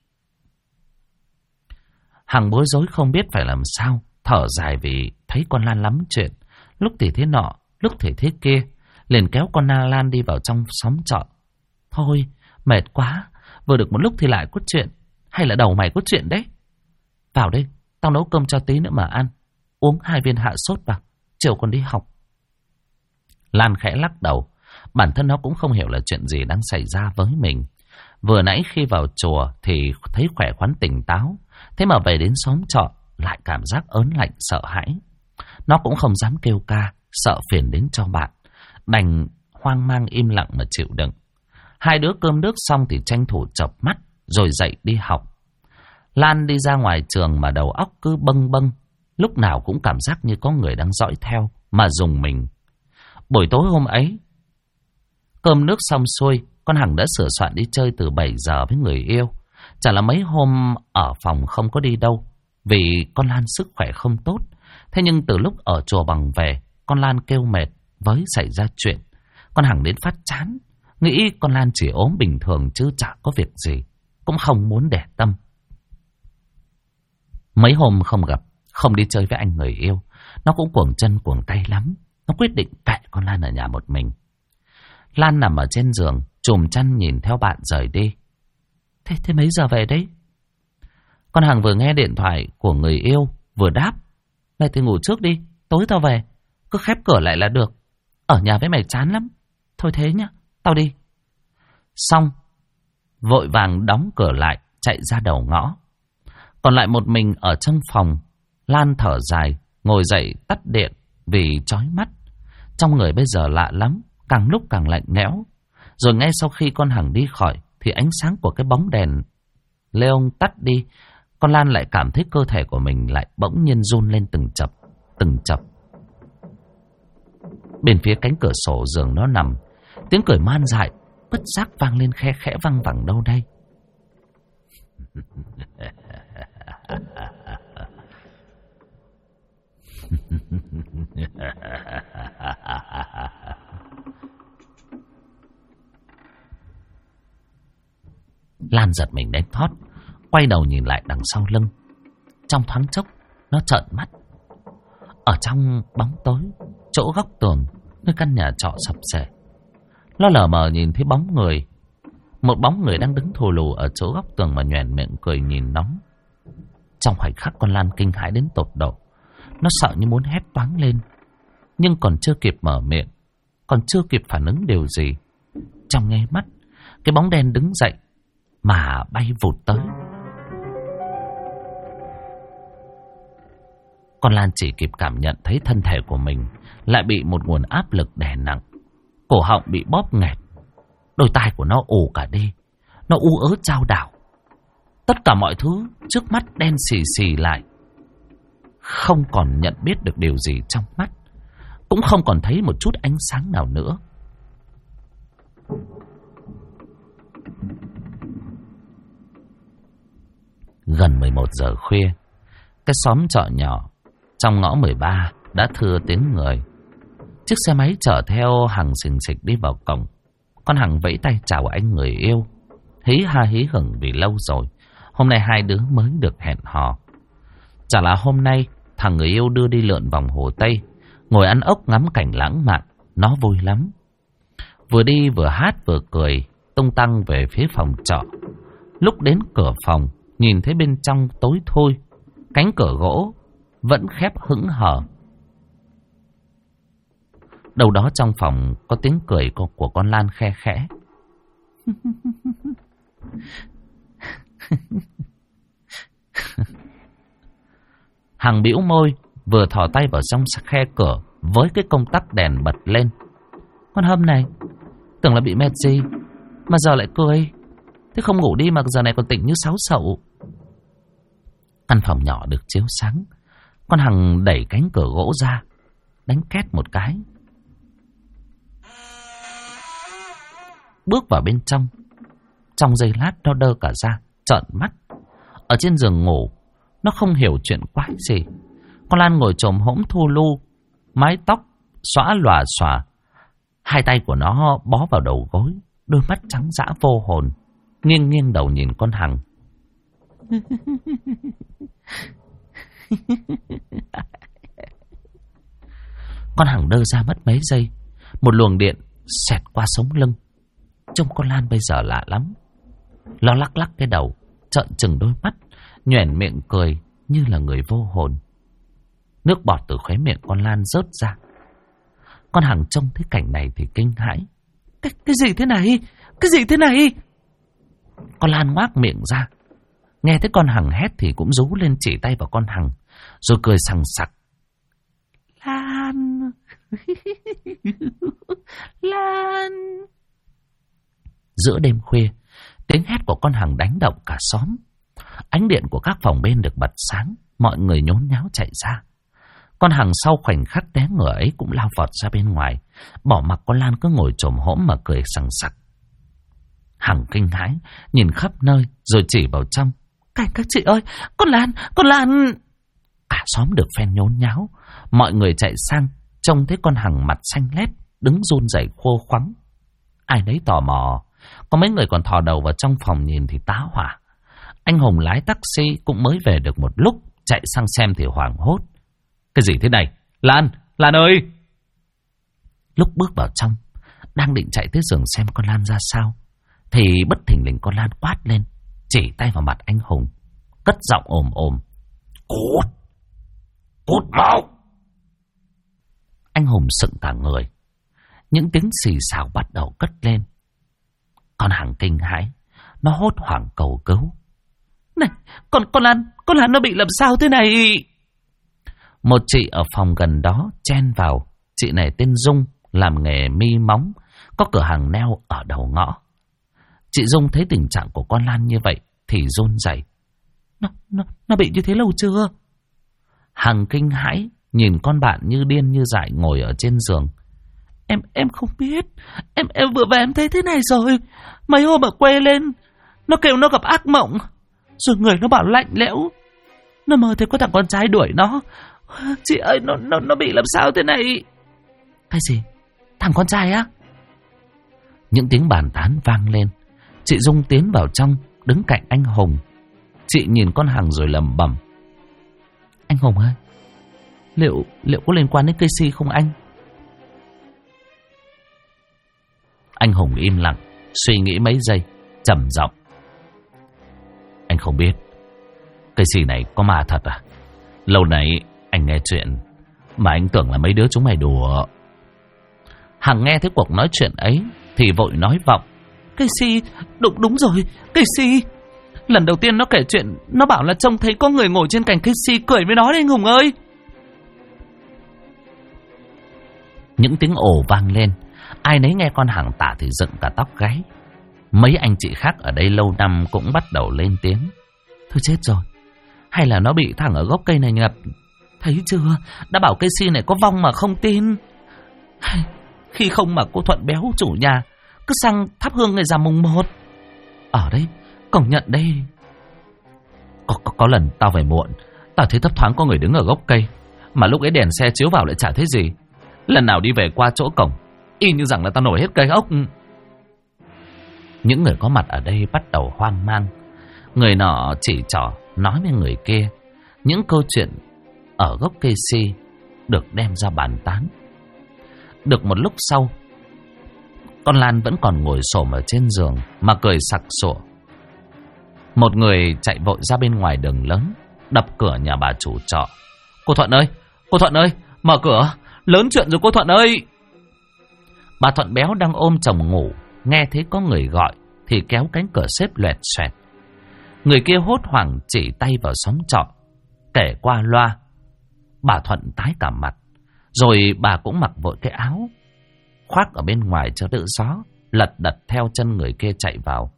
Hằng bối rối không biết phải làm sao, thở dài vì thấy con Lan lắm chuyện. Lúc thì thế nọ, lúc thì thế kia, liền kéo con Lan đi vào trong xóm trọ. Thôi, mệt quá, vừa được một lúc thì lại có chuyện. Hay là đầu mày có chuyện đấy? Vào đây, tao nấu cơm cho tí nữa mà ăn. Uống 2 viên hạ sốt vào, chiều còn đi học. Lan khẽ lắc đầu. Bản thân nó cũng không hiểu là chuyện gì đang xảy ra với mình. Vừa nãy khi vào chùa thì thấy khỏe khoắn tỉnh táo. Thế mà về đến xóm trọ lại cảm giác ớn lạnh sợ hãi. Nó cũng không dám kêu ca, sợ phiền đến cho bạn. Đành hoang mang im lặng mà chịu đựng. Hai đứa cơm nước xong thì tranh thủ chợp mắt rồi dậy đi học. Lan đi ra ngoài trường mà đầu óc cứ bâng bâng. Lúc nào cũng cảm giác như có người đang dõi theo mà rùng mình. Buổi tối hôm ấy, cơm nước xong xuôi, con Hằng đã sửa soạn đi chơi từ 7 giờ với người yêu. Chả là mấy hôm ở phòng không có đi đâu, vì con Lan sức khỏe không tốt. Thế nhưng từ lúc ở chùa Bằng về, con Lan kêu mệt với xảy ra chuyện. Con Hằng đến phát chán, nghĩ con Lan chỉ ốm bình thường chứ chả có việc gì, cũng không muốn để tâm. Mấy hôm không gặp, không đi chơi với anh người yêu. Nó cũng cuồng chân cuồng tay lắm. Nó quyết định kệ con Lan ở nhà một mình. Lan nằm ở trên giường, chùm chăn nhìn theo bạn rời đi. Thế mấy giờ về đấy? Con Hằng vừa nghe điện thoại của người yêu, vừa đáp. Mày thì ngủ trước đi, tối tao về. Cứ khép cửa lại là được. Ở nhà với mày chán lắm. Thôi thế nhá, tao đi. Xong, vội vàng đóng cửa lại, chạy ra đầu ngõ. Còn lại một mình ở trong phòng, Lan thở dài, ngồi dậy tắt điện vì chói mắt. Trong người bây giờ lạ lắm, càng lúc càng lạnh lẽo. Rồi ngay sau khi con Hằng đi khỏi, thì ánh sáng của cái bóng đèn Leon tắt đi. Con Lan lại cảm thấy cơ thể của mình lại bỗng nhiên run lên từng chập, từng chập. Bên phía cánh cửa sổ giường nó nằm, tiếng cười man dại bất giác vang lên khe khẽ văng vẳng đâu đây. Lan giật mình đánh thót, quay đầu nhìn lại đằng sau lưng. Trong thoáng chốc, nó trợn mắt. Ở trong bóng tối, chỗ góc tường, nơi căn nhà trọ sập xệ, nó lờ mờ nhìn thấy bóng người. Một bóng người đang đứng thù lù ở chỗ góc tường mà nhoẻn miệng cười nhìn nóng. Trong khoảnh khắc con Lan kinh hãi đến tột độ. Nó sợ như muốn hét toáng lên. Nhưng còn chưa kịp mở miệng, còn chưa kịp phản ứng điều gì, trong nháy mắt, cái bóng đen đứng dậy mà bay vụt tới. Con Lan chỉ kịp cảm nhận thấy thân thể của mình lại bị một nguồn áp lực đè nặng. Cổ họng bị bóp nghẹt. Đôi tai của nó ù cả đi. Nó u ớ chao đảo. Tất cả mọi thứ trước mắt đen xì xì lại. Không còn nhận biết được điều gì trong mắt. Cũng không còn thấy một chút ánh sáng nào nữa. Gần 11 giờ khuya, cái xóm trọ nhỏ trong ngõ 13 đã thưa tiếng người. Chiếc xe máy chở theo Hằng xình xịch đi vào cổng. Con Hằng vẫy tay chào anh người yêu. Hí ha hí hửng vì lâu rồi, hôm nay hai đứa mới được hẹn hò. Chả là hôm nay thằng người yêu đưa đi lượn vòng Hồ Tây, ngồi ăn ốc ngắm cảnh lãng mạn. Nó vui lắm. Vừa đi vừa hát vừa cười, tung tăng về phía phòng trọ. Lúc đến cửa phòng, nhìn thấy bên trong tối thui, cánh cửa gỗ vẫn khép hững hờ. Đâu đó trong phòng có tiếng cười của con Lan khe khẽ. Hằng bĩu môi, vừa thò tay vào trong khe cửa với cái công tắc đèn bật lên. Con Hâm này, tưởng là bị mệt gì mà giờ lại cười. Thế không ngủ đi mà giờ này còn tỉnh như sáo sậu. Căn phòng nhỏ được chiếu sáng. Con Hằng đẩy cánh cửa gỗ ra, đánh két một cái, bước vào bên trong. Trong giây lát nó đơ cả ra, trợn mắt. Ở trên giường ngủ, nó không hiểu chuyện quái gì. Con Lan ngồi chồm hổm thu lu, mái tóc xõa lòa xòa. Hai tay của nó bó vào đầu gối, đôi mắt trắng dã vô hồn, nghiêng nghiêng đầu nhìn con Hằng. Con Hằng đơ ra mất mấy giây, một luồng điện xẹt qua sống lưng. Trông con Lan bây giờ lạ lắm. Nó lắc lắc cái đầu, trợn trừng đôi mắt, nhoẻn miệng cười như là người vô hồn. Nước bọt từ khóe miệng con Lan rớt ra. Con Hằng trông thấy cảnh này thì kinh hãi. Cái gì thế này? Cái gì thế này? Con Lan ngoác miệng ra. Nghe thấy con Hằng hét thì cũng rú lên chỉ tay vào con Hằng, rồi cười sằng sặc. Lan! Lan! Giữa đêm khuya, tiếng hét của con Hằng đánh động cả xóm. Ánh điện của các phòng bên được bật sáng, mọi người nhốn nháo chạy ra. Con Hằng sau khoảnh khắc té ngửa ấy cũng lao vọt ra bên ngoài, bỏ mặc con Lan cứ ngồi chồm hổm mà cười sằng sặc. Hằng kinh hãi, nhìn khắp nơi rồi chỉ vào trong. Các chị ơi, con Lan! Cả xóm được phen nhốn nháo. Mọi người chạy sang, trông thấy con Hằng mặt xanh lét, đứng run rẩy khô khoắng. Ai nấy tò mò. Có mấy người còn thò đầu vào trong phòng nhìn thì tá hỏa. Anh Hùng lái taxi cũng mới về được một lúc, chạy sang xem thì hoảng hốt. Cái gì thế này? Lan ơi! Lúc bước vào trong, đang định chạy tới giường xem con Lan ra sao, thì bất thình lình con Lan quát lên, chỉ tay vào mặt anh Hùng, cất giọng ồm ồm. Cút mau! Anh Hùng sững cả người. Những tiếng xì xào bắt đầu cất lên. Con Hằng kinh hãi, nó hốt hoảng cầu cứu. Này, con Lan nó bị làm sao thế này? Một chị ở phòng gần đó chen vào. Chị này tên Dung, làm nghề mi móng, có cửa hàng neo ở đầu ngõ. Chị Dung thấy tình trạng của con Lan như vậy thì run rẩy. Nó bị như thế lâu chưa? Hằng kinh hãi nhìn con bạn như điên như dại ngồi ở trên giường. Em không biết. Em vừa về em thấy thế này rồi. Mấy hôm ở quê lên, nó kêu nó gặp ác mộng, rồi người nó bảo lạnh lẽo. Nó mơ thấy có thằng con trai đuổi nó. Chị ơi, nó bị làm sao thế này? Cái gì? Thằng con trai á? Những tiếng bàn tán vang lên. Chị Dung tiến vào trong, đứng cạnh anh Hùng. Chị nhìn con Hằng rồi lẩm bẩm. Anh Hùng ơi, liệu có liên quan đến cây si không anh? Anh Hùng im lặng, suy nghĩ mấy giây, trầm giọng. Anh không biết. Cây si này có ma thật à? Lâu nay anh nghe chuyện mà anh tưởng là mấy đứa chúng mày đùa. Hằng nghe thấy cuộc nói chuyện ấy thì vội nói vọng. Cây si, đúng rồi, cây si. Lần đầu tiên nó kể chuyện, nó bảo là trông thấy có người ngồi trên cành cây si cười với nó đấy anh Hùng ơi. Những tiếng ồ vang lên. Ai nấy nghe con Hằng tả thì dựng cả tóc gáy. Mấy anh chị khác ở đây lâu năm cũng bắt đầu lên tiếng. Thôi chết rồi, hay là nó bị thằng ở gốc cây này nhập. Thấy chưa, đã bảo cây si này có vong mà không tin. Khi không mà cô Thuận béo chủ nhà cứ sang thắp hương ngày rằm mùng 1. Ở đây, công nhận đây. Có lần tao về muộn, tao thấy thấp thoáng có người đứng ở gốc cây, mà lúc ấy đèn xe chiếu vào lại chả thấy gì. Lần nào đi về qua chỗ cổng, y như rằng là tao nổi hết cây ốc. Những người có mặt ở đây bắt đầu hoang mang. Người nọ chỉ trỏ nói với người kia. Những câu chuyện ở gốc cây si được đem ra bàn tán. Được một lúc sau, con Lan vẫn còn ngồi xổm ở trên giường mà cười sặc sụa. Một người chạy vội ra bên ngoài đường lớn, đập cửa nhà bà chủ trọ. Cô Thuận ơi, mở cửa, lớn chuyện rồi cô Thuận ơi. Bà Thuận béo đang ôm chồng ngủ, nghe thấy có người gọi thì kéo cánh cửa xếp loẹt xoẹt. Người kia hốt hoảng chỉ tay vào xóm trọ, kể qua loa. Bà Thuận tái cả mặt, rồi bà cũng mặc vội cái áo khoác ở bên ngoài cho đỡ gió, lật đật theo chân người kia chạy vào.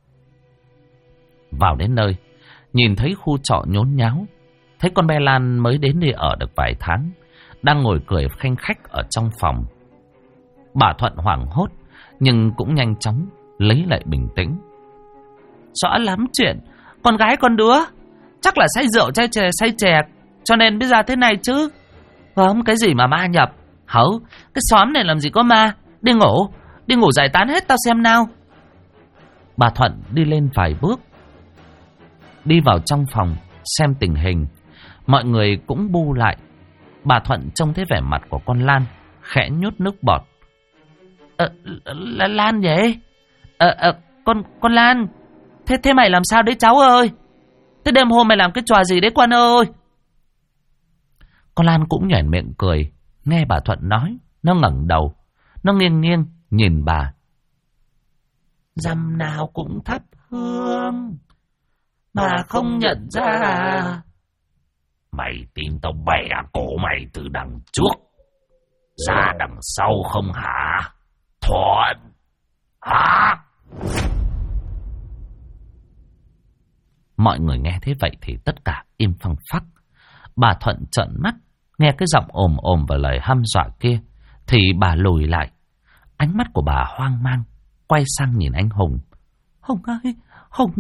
Vào đến nơi, nhìn thấy khu trọ nhốn nháo, thấy con bé Lan mới đến đây ở được vài tháng, đang ngồi cười khanh khách ở trong phòng. Bà Thuận hoảng hốt, nhưng cũng nhanh chóng lấy lại bình tĩnh. Rõ lắm chuyện, con gái con đứa chắc là say rượu say chè, cho nên bây giờ thế này chứ. Không, cái gì mà ma nhập. Hấu, cái xóm này làm gì có ma. Đi ngủ giải tán hết tao xem nào. Bà Thuận đi lên vài bước, đi vào trong phòng xem tình hình. Mọi người cũng bu lại. Bà Thuận trông thấy vẻ mặt của con Lan, khẽ nhốt nước bọt. Lan vậy? Con Lan, thế mày làm sao đấy cháu ơi? Thế đêm hôm mày làm cái trò gì đấy Quan ơi? Con Lan cũng nhoẻn miệng cười. Nghe bà Thuận nói, nó ngẩng đầu, nó nghiêng nhìn bà. Dăm nào cũng thắp hương mà không nhận ra. Mày tin tao bẻ cổ mày từ đằng trước ra đằng sau không hả Thuận? Hả? Mọi người nghe thế vậy thì tất cả im phăng phắc. Bà Thuận trợn mắt, nghe cái giọng ồm ồm và lời hăm dọa kia thì bà lùi lại. Ánh mắt của bà hoang mang, quay sang nhìn anh Hùng. Hùng ơi, Hùng,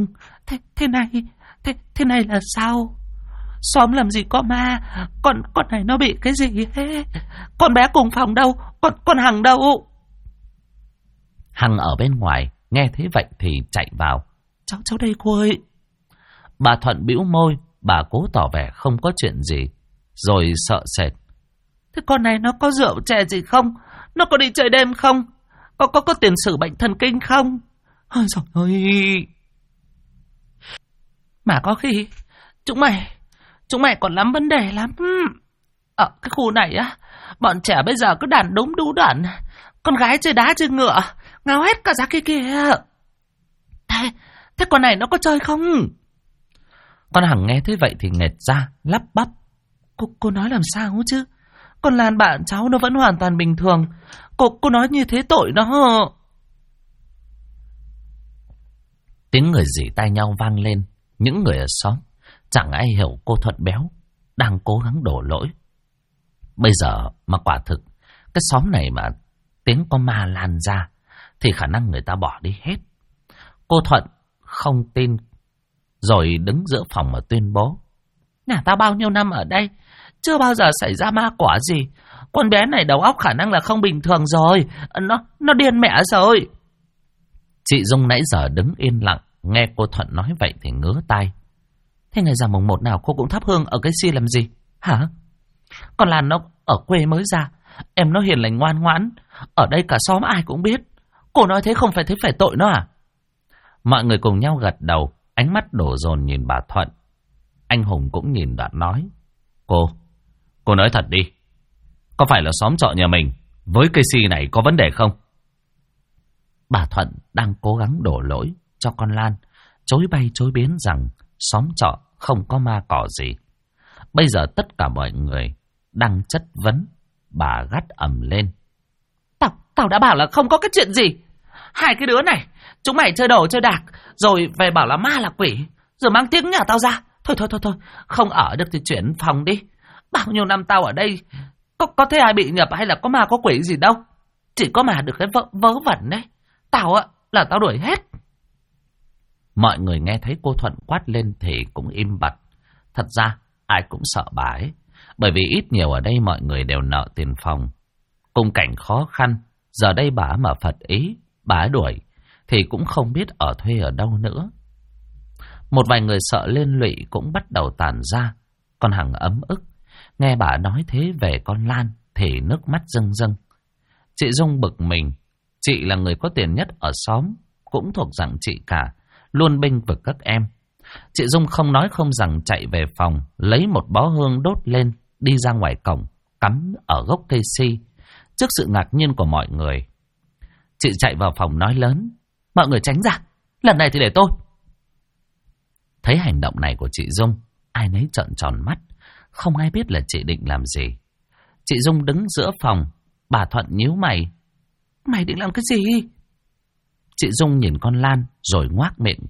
thế này là sao? Xóm làm gì có ma? Con này nó bị cái gì thế? Con bé cùng phòng đâu? Con Hằng đâu? Hằng ở bên ngoài nghe thế vậy thì chạy vào. Cháu đây cô ơi. Bà Thuận bĩu môi, bà cố tỏ vẻ không có chuyện gì, rồi sợ sệt. Thế con này nó có rượu chè gì không? Nó có đi chơi đêm không? Có tiền sử bệnh thần kinh không? Ôi giời ơi! Mà có khi chúng mày còn lắm vấn đề lắm. Ở cái khu này á, bọn trẻ bây giờ cứ đàn đúng đú đản, con gái chơi đá chơi ngựa, ngáo hết cả ra kia kìa. Thế con này nó có chơi không? Con Hằng nghe thế vậy thì nghẹt ra, lắp bắp. Cô nói làm sao chứ? Con Lan bạn cháu nó vẫn hoàn toàn bình thường. Cô nói như thế tội nó. Tiếng người rỉ tai nhau vang lên. Những người ở xóm chẳng ai hiểu cô Thuận béo đang cố gắng đổ lỗi. Bây giờ mà quả thực cái xóm này mà tiếng có ma lan ra thì khả năng người ta bỏ đi hết. Cô Thuận không tin, rồi đứng giữa phòng mà tuyên bố: Nhà tao bao nhiêu năm ở đây, chưa bao giờ xảy ra ma quả gì. Con bé này đầu óc khả năng là không bình thường rồi. Nó điên mẹ rồi. Chị Dung nãy giờ đứng yên lặng, nghe cô Thuận nói vậy thì ngứa tai. Thế ngày rằm mùng 1 nào cô cũng thắp hương ở cái si làm gì? Hả? Con Lan nó ở quê mới ra, em nó hiền lành ngoan ngoãn, ở đây cả xóm ai cũng biết. Cô nói thế không phải thế phải tội nó à? Mọi người cùng nhau gật đầu, ánh mắt đổ dồn nhìn bà Thuận. Anh Hùng cũng nhìn Đoạn nói: Cô nói thật đi, có phải là xóm trọ nhà mình với cây si này có vấn đề không? Bà Thuận đang cố gắng đổ lỗi cho con Lan, chối bay chối biến rằng xóm trọ không có ma cỏ gì. Bây giờ tất cả mọi người đang chất vấn, bà gắt ầm lên: Tao đã bảo là không có cái chuyện gì. Hai cái đứa này, chúng mày chơi đồ chơi đạc, rồi về bảo là ma là quỷ, rồi mang tiếng nhà tao ra. Thôi, không ở được thì chuyển phòng đi. Bao nhiêu năm tao ở đây, có thấy ai bị nhập hay là có ma có quỷ gì đâu. Chỉ có mà được cái vớ vẩn đấy. Tao là tao đuổi hết. Mọi người nghe thấy cô Thuận quát lên thì cũng im bặt. Thật ra ai cũng sợ bà ấy, bởi vì ít nhiều ở đây mọi người đều nợ tiền phòng. Cùng cảnh khó khăn, giờ đây bà mà phật ý, bà đuổi thì cũng không biết ở thuê ở đâu nữa. Một vài người sợ liên lụy cũng bắt đầu tản ra. Con Hằng ấm ức, nghe bà nói thế về con Lan thì nước mắt rưng rưng. Chị Dung bực mình, chị là người có tiền nhất ở xóm, cũng thuộc dạng chị cả, luôn bênh vực các em. Chị Dung không nói không rằng chạy về phòng, lấy một bó hương đốt lên, đi ra ngoài cổng, cắm ở gốc cây si. Trước sự ngạc nhiên của mọi người, chị chạy vào phòng nói lớn: Mọi người tránh ra, lần này thì để tôi. Thấy hành động này của chị Dung, ai nấy trợn tròn mắt, không ai biết là chị định làm gì. Chị Dung đứng giữa phòng, bà Thuận nhíu mày: Mày định làm cái gì? Chị Dung nhìn con Lan rồi ngoác miệng.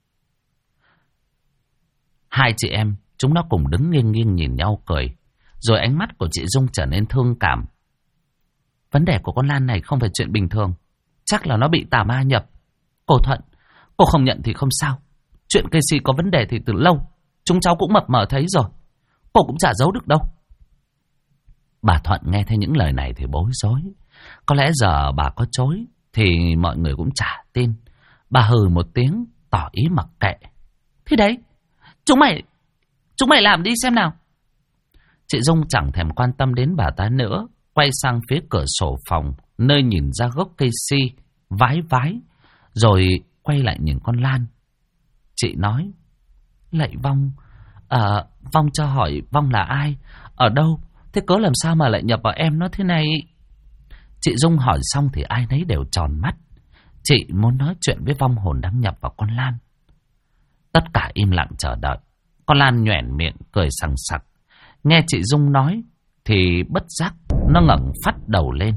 Hai chị em chúng nó cùng đứng nghiêng nghiêng nhìn nhau cười, rồi ánh mắt của chị Dung trở nên thương cảm. Vấn đề của con Lan này không phải chuyện bình thường, chắc là nó bị tà ma nhập. Cô Thuận, cô không nhận thì không sao. Chuyện cây si có vấn đề thì từ lâu chúng cháu cũng mập mờ thấy rồi, cô cũng chả giấu được đâu. Bà Thuận nghe thấy những lời này thì bối rối. Có lẽ giờ bà có chối thì mọi người cũng chả tin. Bà hừ một tiếng, tỏ ý mặc kệ. Thế đấy, chúng mày làm đi xem nào. Chị Dung chẳng thèm quan tâm đến bà ta nữa, quay sang phía cửa sổ phòng, nơi nhìn ra gốc cây si, vái, rồi quay lại nhìn con Lan. Chị nói: Lạy Vong, Vong cho hỏi Vong là ai, ở đâu, thế cớ làm sao mà lại nhập vào em nó thế này? Chị Dung hỏi xong thì ai nấy đều tròn mắt. Chị muốn nói chuyện với vong hồn đang nhập vào con Lan. Tất cả im lặng chờ đợi. Con Lan nhoẻn miệng cười sằng sặc. Nghe chị Dung nói thì bất giác nó ngẩng phắt đầu lên.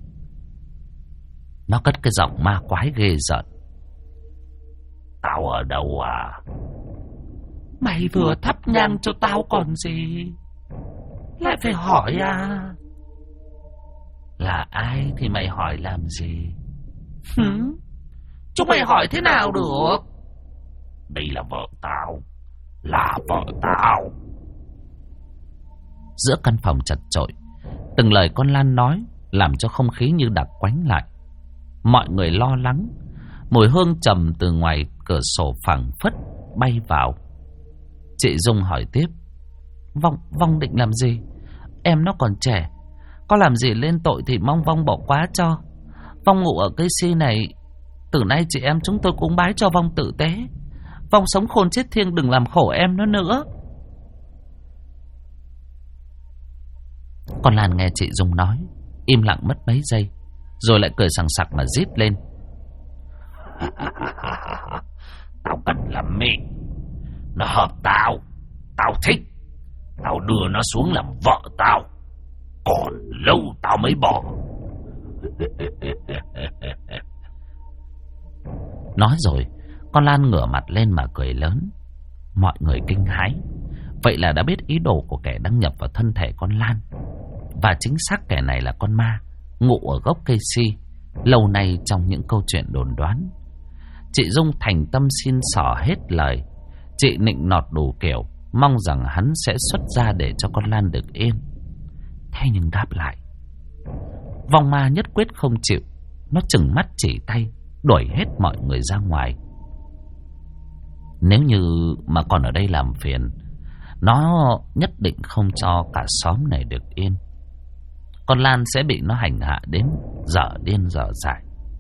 Nó cất cái giọng ma quái ghê rợn: Tao ở đâu à? Mày vừa thắp nhang cho tao còn gì, lại phải hỏi à? Là ai thì mày hỏi làm gì? Chúng mày hỏi thế nào được? Đây là vợ tao, là vợ tao. Giữa căn phòng chật chội, từng lời con Lan nói làm cho không khí như đặc quánh lại. Mọi người lo lắng. Mùi hương trầm từ ngoài cửa sổ phảng phất bay vào. Chị Dung hỏi tiếp. Vong định làm gì? Em nó còn trẻ, có làm gì lên tội thì mong Vong bỏ qua cho. Vong ngủ ở cây si này, từ nay chị em chúng tôi cúng bái cho Vong tử tế. Vong sống khôn chết thiêng, đừng làm khổ em nó nữa. Con Lan nghe chị Dung nói, im lặng mất mấy giây, rồi lại cười sằng sặc mà rít lên. Tao cần làm mẹ, nó hợp tao, tao thích. Tao đưa nó xuống làm vợ tao, còn lâu tao mới bỏ. Nói rồi, con Lan ngửa mặt lên mà cười lớn. Mọi người kinh hãi. Vậy là đã biết ý đồ của kẻ đăng nhập vào thân thể con Lan. Và chính xác kẻ này là con ma ngụ ở gốc cây si, lâu nay trong những câu chuyện đồn đoán. Chị Dung thành tâm xin xỏ hết lời. Chị nịnh nọt đủ kiểu, mong rằng hắn sẽ xuất ra để cho con Lan được yên. Thế nhưng đáp lại, vong ma nhất quyết không chịu. Nó trừng mắt chỉ tay, đuổi hết mọi người ra ngoài. Nếu như mà còn ở đây làm phiền, nó nhất định không cho cả xóm này được yên. Con Lan sẽ bị nó hành hạ đến dở điên dở dại.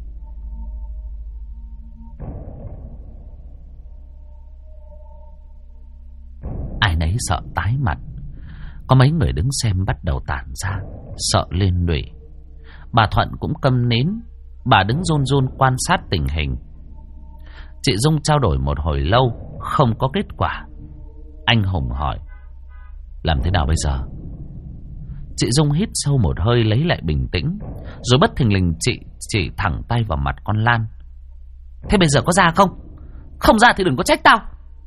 Ai nấy sợ tái mặt. Có mấy người đứng xem bắt đầu tản ra, sợ liên lụy. Bà Thuận cũng câm nín. Bà đứng run run quan sát tình hình. Chị Dung trao đổi một hồi lâu, không có kết quả. Anh Hùng hỏi, làm thế nào bây giờ? Chị Dung hít sâu một hơi lấy lại bình tĩnh, rồi bất thình lình chị chỉ thẳng tay vào mặt con Lan. Thế bây giờ có ra không? Không ra thì đừng có trách tao.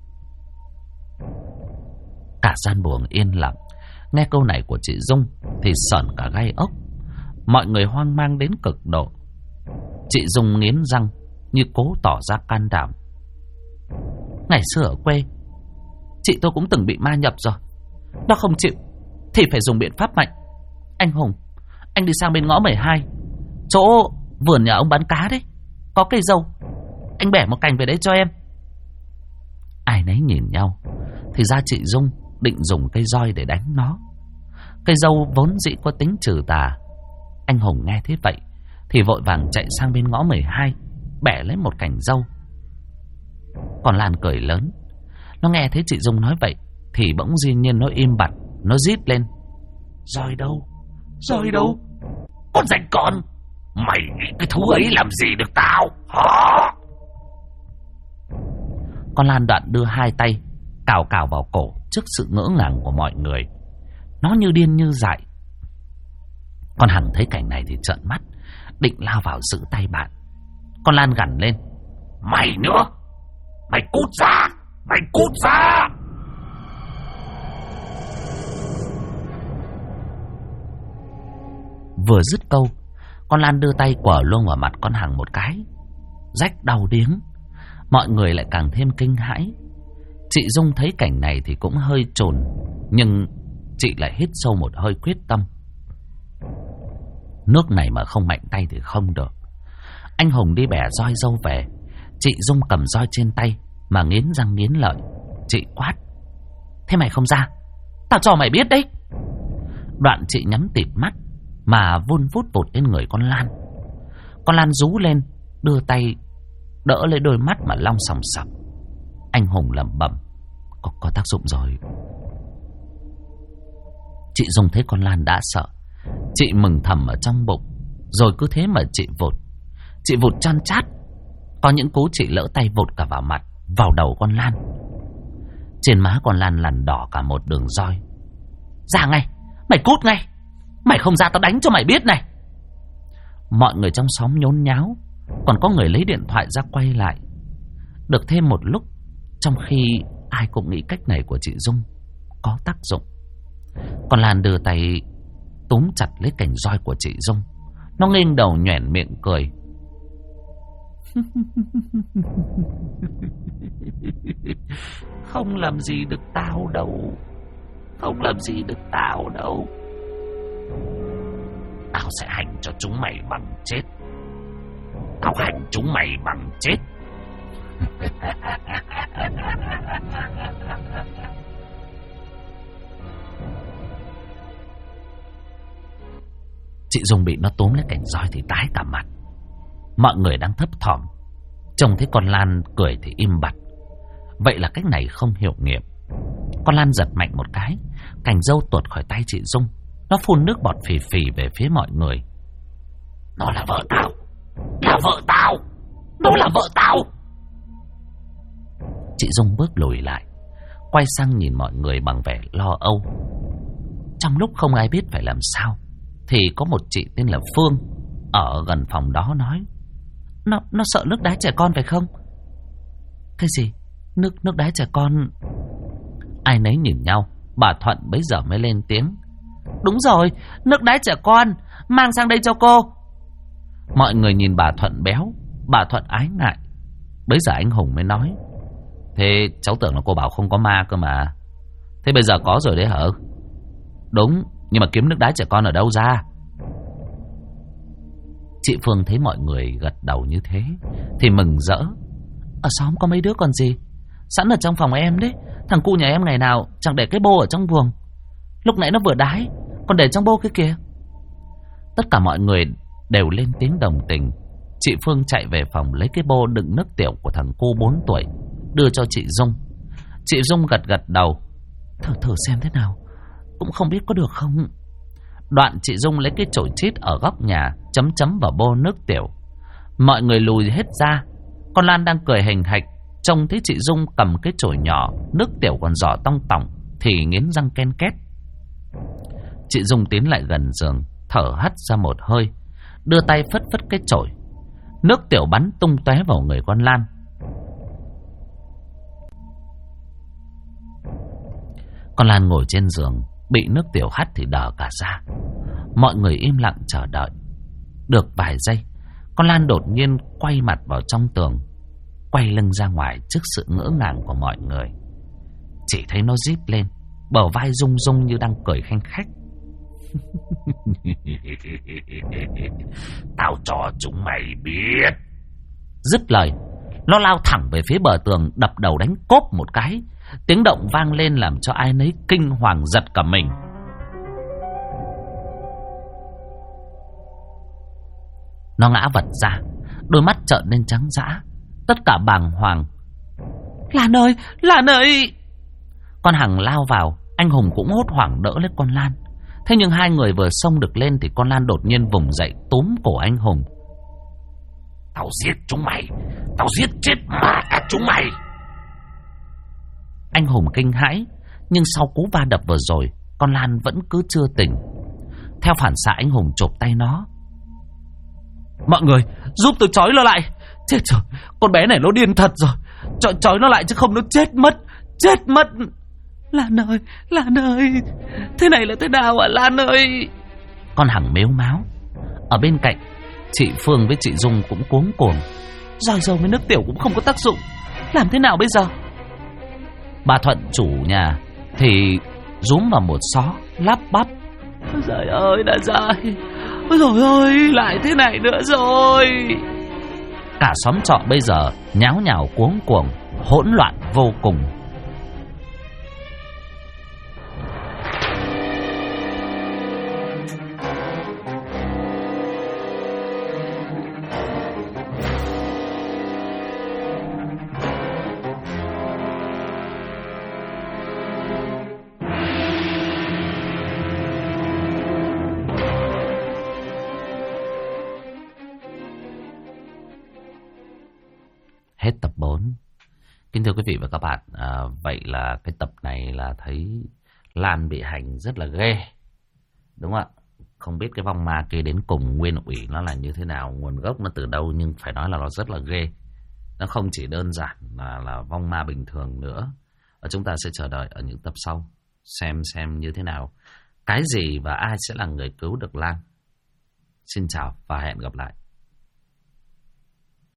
Cả gian buồng yên lặng. Nghe câu này của chị Dung thì sởn cả gai ốc. Mọi người hoang mang đến cực độ. Chị Dung nghiến răng như cố tỏ ra can đảm. Ngày xưa ở quê, chị tôi cũng từng bị ma nhập rồi. Nó không chịu thì phải dùng biện pháp mạnh. Anh Hùng, anh đi sang bên ngõ 12, chỗ vườn nhà ông bán cá đấy, có cây dâu. Anh bẻ một cành về đấy cho em. Ai nấy nhìn nhau. Thì ra chị Dung định dùng cây roi để đánh nó. Cây dâu vốn dĩ có tính trừ tà. Anh Hùng nghe thế vậy thì vội vàng chạy sang bên ngõ 12, bẻ lấy một cành dâu. Còn Lan cười lớn. Nó nghe thấy chị Dung nói vậy thì bỗng dĩ nhiên nó im bặt. Nó rít lên. Roi đâu? Roi đâu? Con rảnh con, mày nghĩ cái thú ấy làm gì được tao hả? Con Lan đoạn đưa hai tay cào cào vào cổ trước sự ngỡ ngàng của mọi người. Nó như điên như dại. Con Hằng thấy cảnh này thì trợn mắt, định lao vào giữ tay bạn. Con Lan gằn lên. Mày nữa, mày cút ra, mày cút ra. Vừa dứt câu, con Lan đưa tay quở luôn vào mặt con Hằng một cái, rách đau điếng. Mọi người lại càng thêm kinh hãi. Chị Dung thấy cảnh này thì cũng hơi chồn, nhưng chị lại hít sâu một hơi quyết tâm. Nước này mà không mạnh tay thì không được. Anh Hùng đi bẻ roi dâu về. Chị Dung cầm roi trên tay mà nghiến răng nghiến lợi. Chị quát. Thế mày không ra, tao cho mày biết đấy. Đoạn chị nhắm tịt mắt mà vun vút vụt lên người con Lan. Con Lan rú lên, đưa tay đỡ lấy đôi mắt mà long sòng sọc. Anh Hùng lẩm bẩm. Có tác dụng rồi. Chị Dung thấy con Lan đã sợ, chị mừng thầm ở trong bụng. Rồi cứ thế mà chị vụt chan chát. Có những cú chị lỡ tay vụt cả vào mặt, vào đầu con Lan. Trên má con Lan lằn đỏ cả một đường roi. Ra ngay, mày cút ngay. Mày không ra tao đánh cho mày biết này. Mọi người trong xóm nhốn nháo. Còn có người lấy điện thoại ra quay lại. Được thêm một lúc, trong khi ai cũng nghĩ cách này của chị Dung có tác dụng, con Lan đưa tay túm chặt lấy cành roi của chị Dung. Nó nghênh đầu nhoẻn miệng cười. Không làm gì được tao đâu. Không làm gì được tao đâu. Tao sẽ hành cho chúng mày bằng chết. Tao hành chúng mày bằng chết. Chị Dung bị nó túm lấy cành roi thì tái cả mặt. Mọi người đang thấp thỏm, trông thấy con Lan cười thì im bặt. Vậy là cách này không hiệu nghiệm. Con Lan giật mạnh một cái, cành dâu tuột khỏi tay chị Dung. Nó phun nước bọt phì phì về phía mọi người. Nó là vợ tao. Là vợ tao. Nó là vợ tao. Chị Dung bước lùi lại, quay sang nhìn mọi người bằng vẻ lo âu. Trong lúc không ai biết phải làm sao, thì có một chị tên là Phương ở gần phòng đó nói: Nó sợ nước đái trẻ con phải không? Cái gì? Nước đái trẻ con? Ai nấy nhìn nhau. Bà Thuận bấy giờ mới lên tiếng: Đúng rồi, nước đái trẻ con, mang sang đây cho cô. Mọi người nhìn bà Thuận béo. Bà Thuận ái ngại. Bấy giờ anh Hùng mới nói: Thế cháu tưởng là cô bảo không có ma cơ mà. Thế bây giờ có rồi đấy hả? Đúng, nhưng mà kiếm nước đái trẻ con ở đâu ra? Chị Phương thấy mọi người gật đầu như thế thì mừng rỡ. Ở xóm có mấy đứa còn gì, sẵn ở trong phòng em đấy. Thằng cu nhà em ngày nào chẳng để cái bô ở trong buồng. Lúc nãy nó vừa đái còn để trong bô kia kìa. Tất cả mọi người đều lên tiếng đồng tình. Chị Phương chạy về phòng lấy cái bô đựng nước tiểu của thằng cu 4 tuổi, đưa cho chị Dung. Chị Dung gật gật đầu. Thử xem thế nào, cũng không biết có được không. Đoạn chị Dung lấy cái chổi chít ở góc nhà, chấm vào bô nước tiểu. Mọi người lùi hết ra. Con Lan đang cười hình hạch, trông thấy chị Dung cầm cái chổi nhỏ, nước tiểu còn giỏ tong tỏng thì nghiến răng ken két. Chị Dung tiến lại gần giường, thở hắt ra một hơi, đưa tay phất cái chổi. Nước tiểu bắn tung tóe vào người con Lan. Con Lan ngồi trên giường, bị nước tiểu hắt thì đờ cả ra. Mọi người im lặng chờ đợi. Được vài giây, con Lan đột nhiên quay mặt vào trong tường, quay lưng ra ngoài trước sự ngỡ ngàng của mọi người. Chỉ thấy nó rít lên, bờ vai rung rung như đang cười khanh khách. Tao cho chúng mày biết. Dứt lời, nó lao thẳng về phía bờ tường, đập đầu đánh cốp một cái. Tiếng động vang lên làm cho ai nấy kinh hoàng giật cả mình. Nó ngã vật ra, đôi mắt trợn lên trắng dã, tất cả bàng hoàng. Lan ơi! Con Hằng lao vào, anh Hùng cũng hốt hoảng đỡ lấy con Lan. Thế nhưng hai người vừa xông được lên thì con Lan đột nhiên vùng dậy túm cổ anh Hùng. Tao giết chúng mày, tao giết chết mà cả chúng mày. Anh Hùng kinh hãi, nhưng sau cú va đập vừa rồi, con Lan vẫn cứ chưa tỉnh. Theo phản xạ anh Hùng chộp tay nó. Mọi người giúp tôi trói nó lại. Chết rồi, con bé này nó điên thật rồi. Trói nó lại chứ không nó chết mất. Lan ơi, thế này là thế nào ạ Lan ơi? Con Hằng mếu máo. Ở bên cạnh, chị Phương với chị Dung cũng cuống cuồng. Rồi với nước tiểu cũng không có tác dụng, làm thế nào bây giờ? Bà Thuận chủ nhà thì rúm vào một xó, lắp bắp: Trời ơi đã dài. Ôi trời ơi, lại thế này nữa rồi. Cả xóm trọ bây giờ nháo nhào cuống cuồng, hỗn loạn vô cùng. Hết tập 4. Kính thưa quý vị và các bạn, vậy là cái tập này là thấy Lan bị hành rất là ghê, đúng không ạ? Không biết cái vong ma kia đến cùng nguyên ủy nó là như thế nào, nguồn gốc nó từ đâu, nhưng phải nói là nó rất là ghê. Nó không chỉ đơn giản là vong ma bình thường nữa. Và chúng ta sẽ chờ đợi ở những tập sau xem như thế nào, cái gì và ai sẽ là người cứu được Lan. Xin chào và hẹn gặp lại.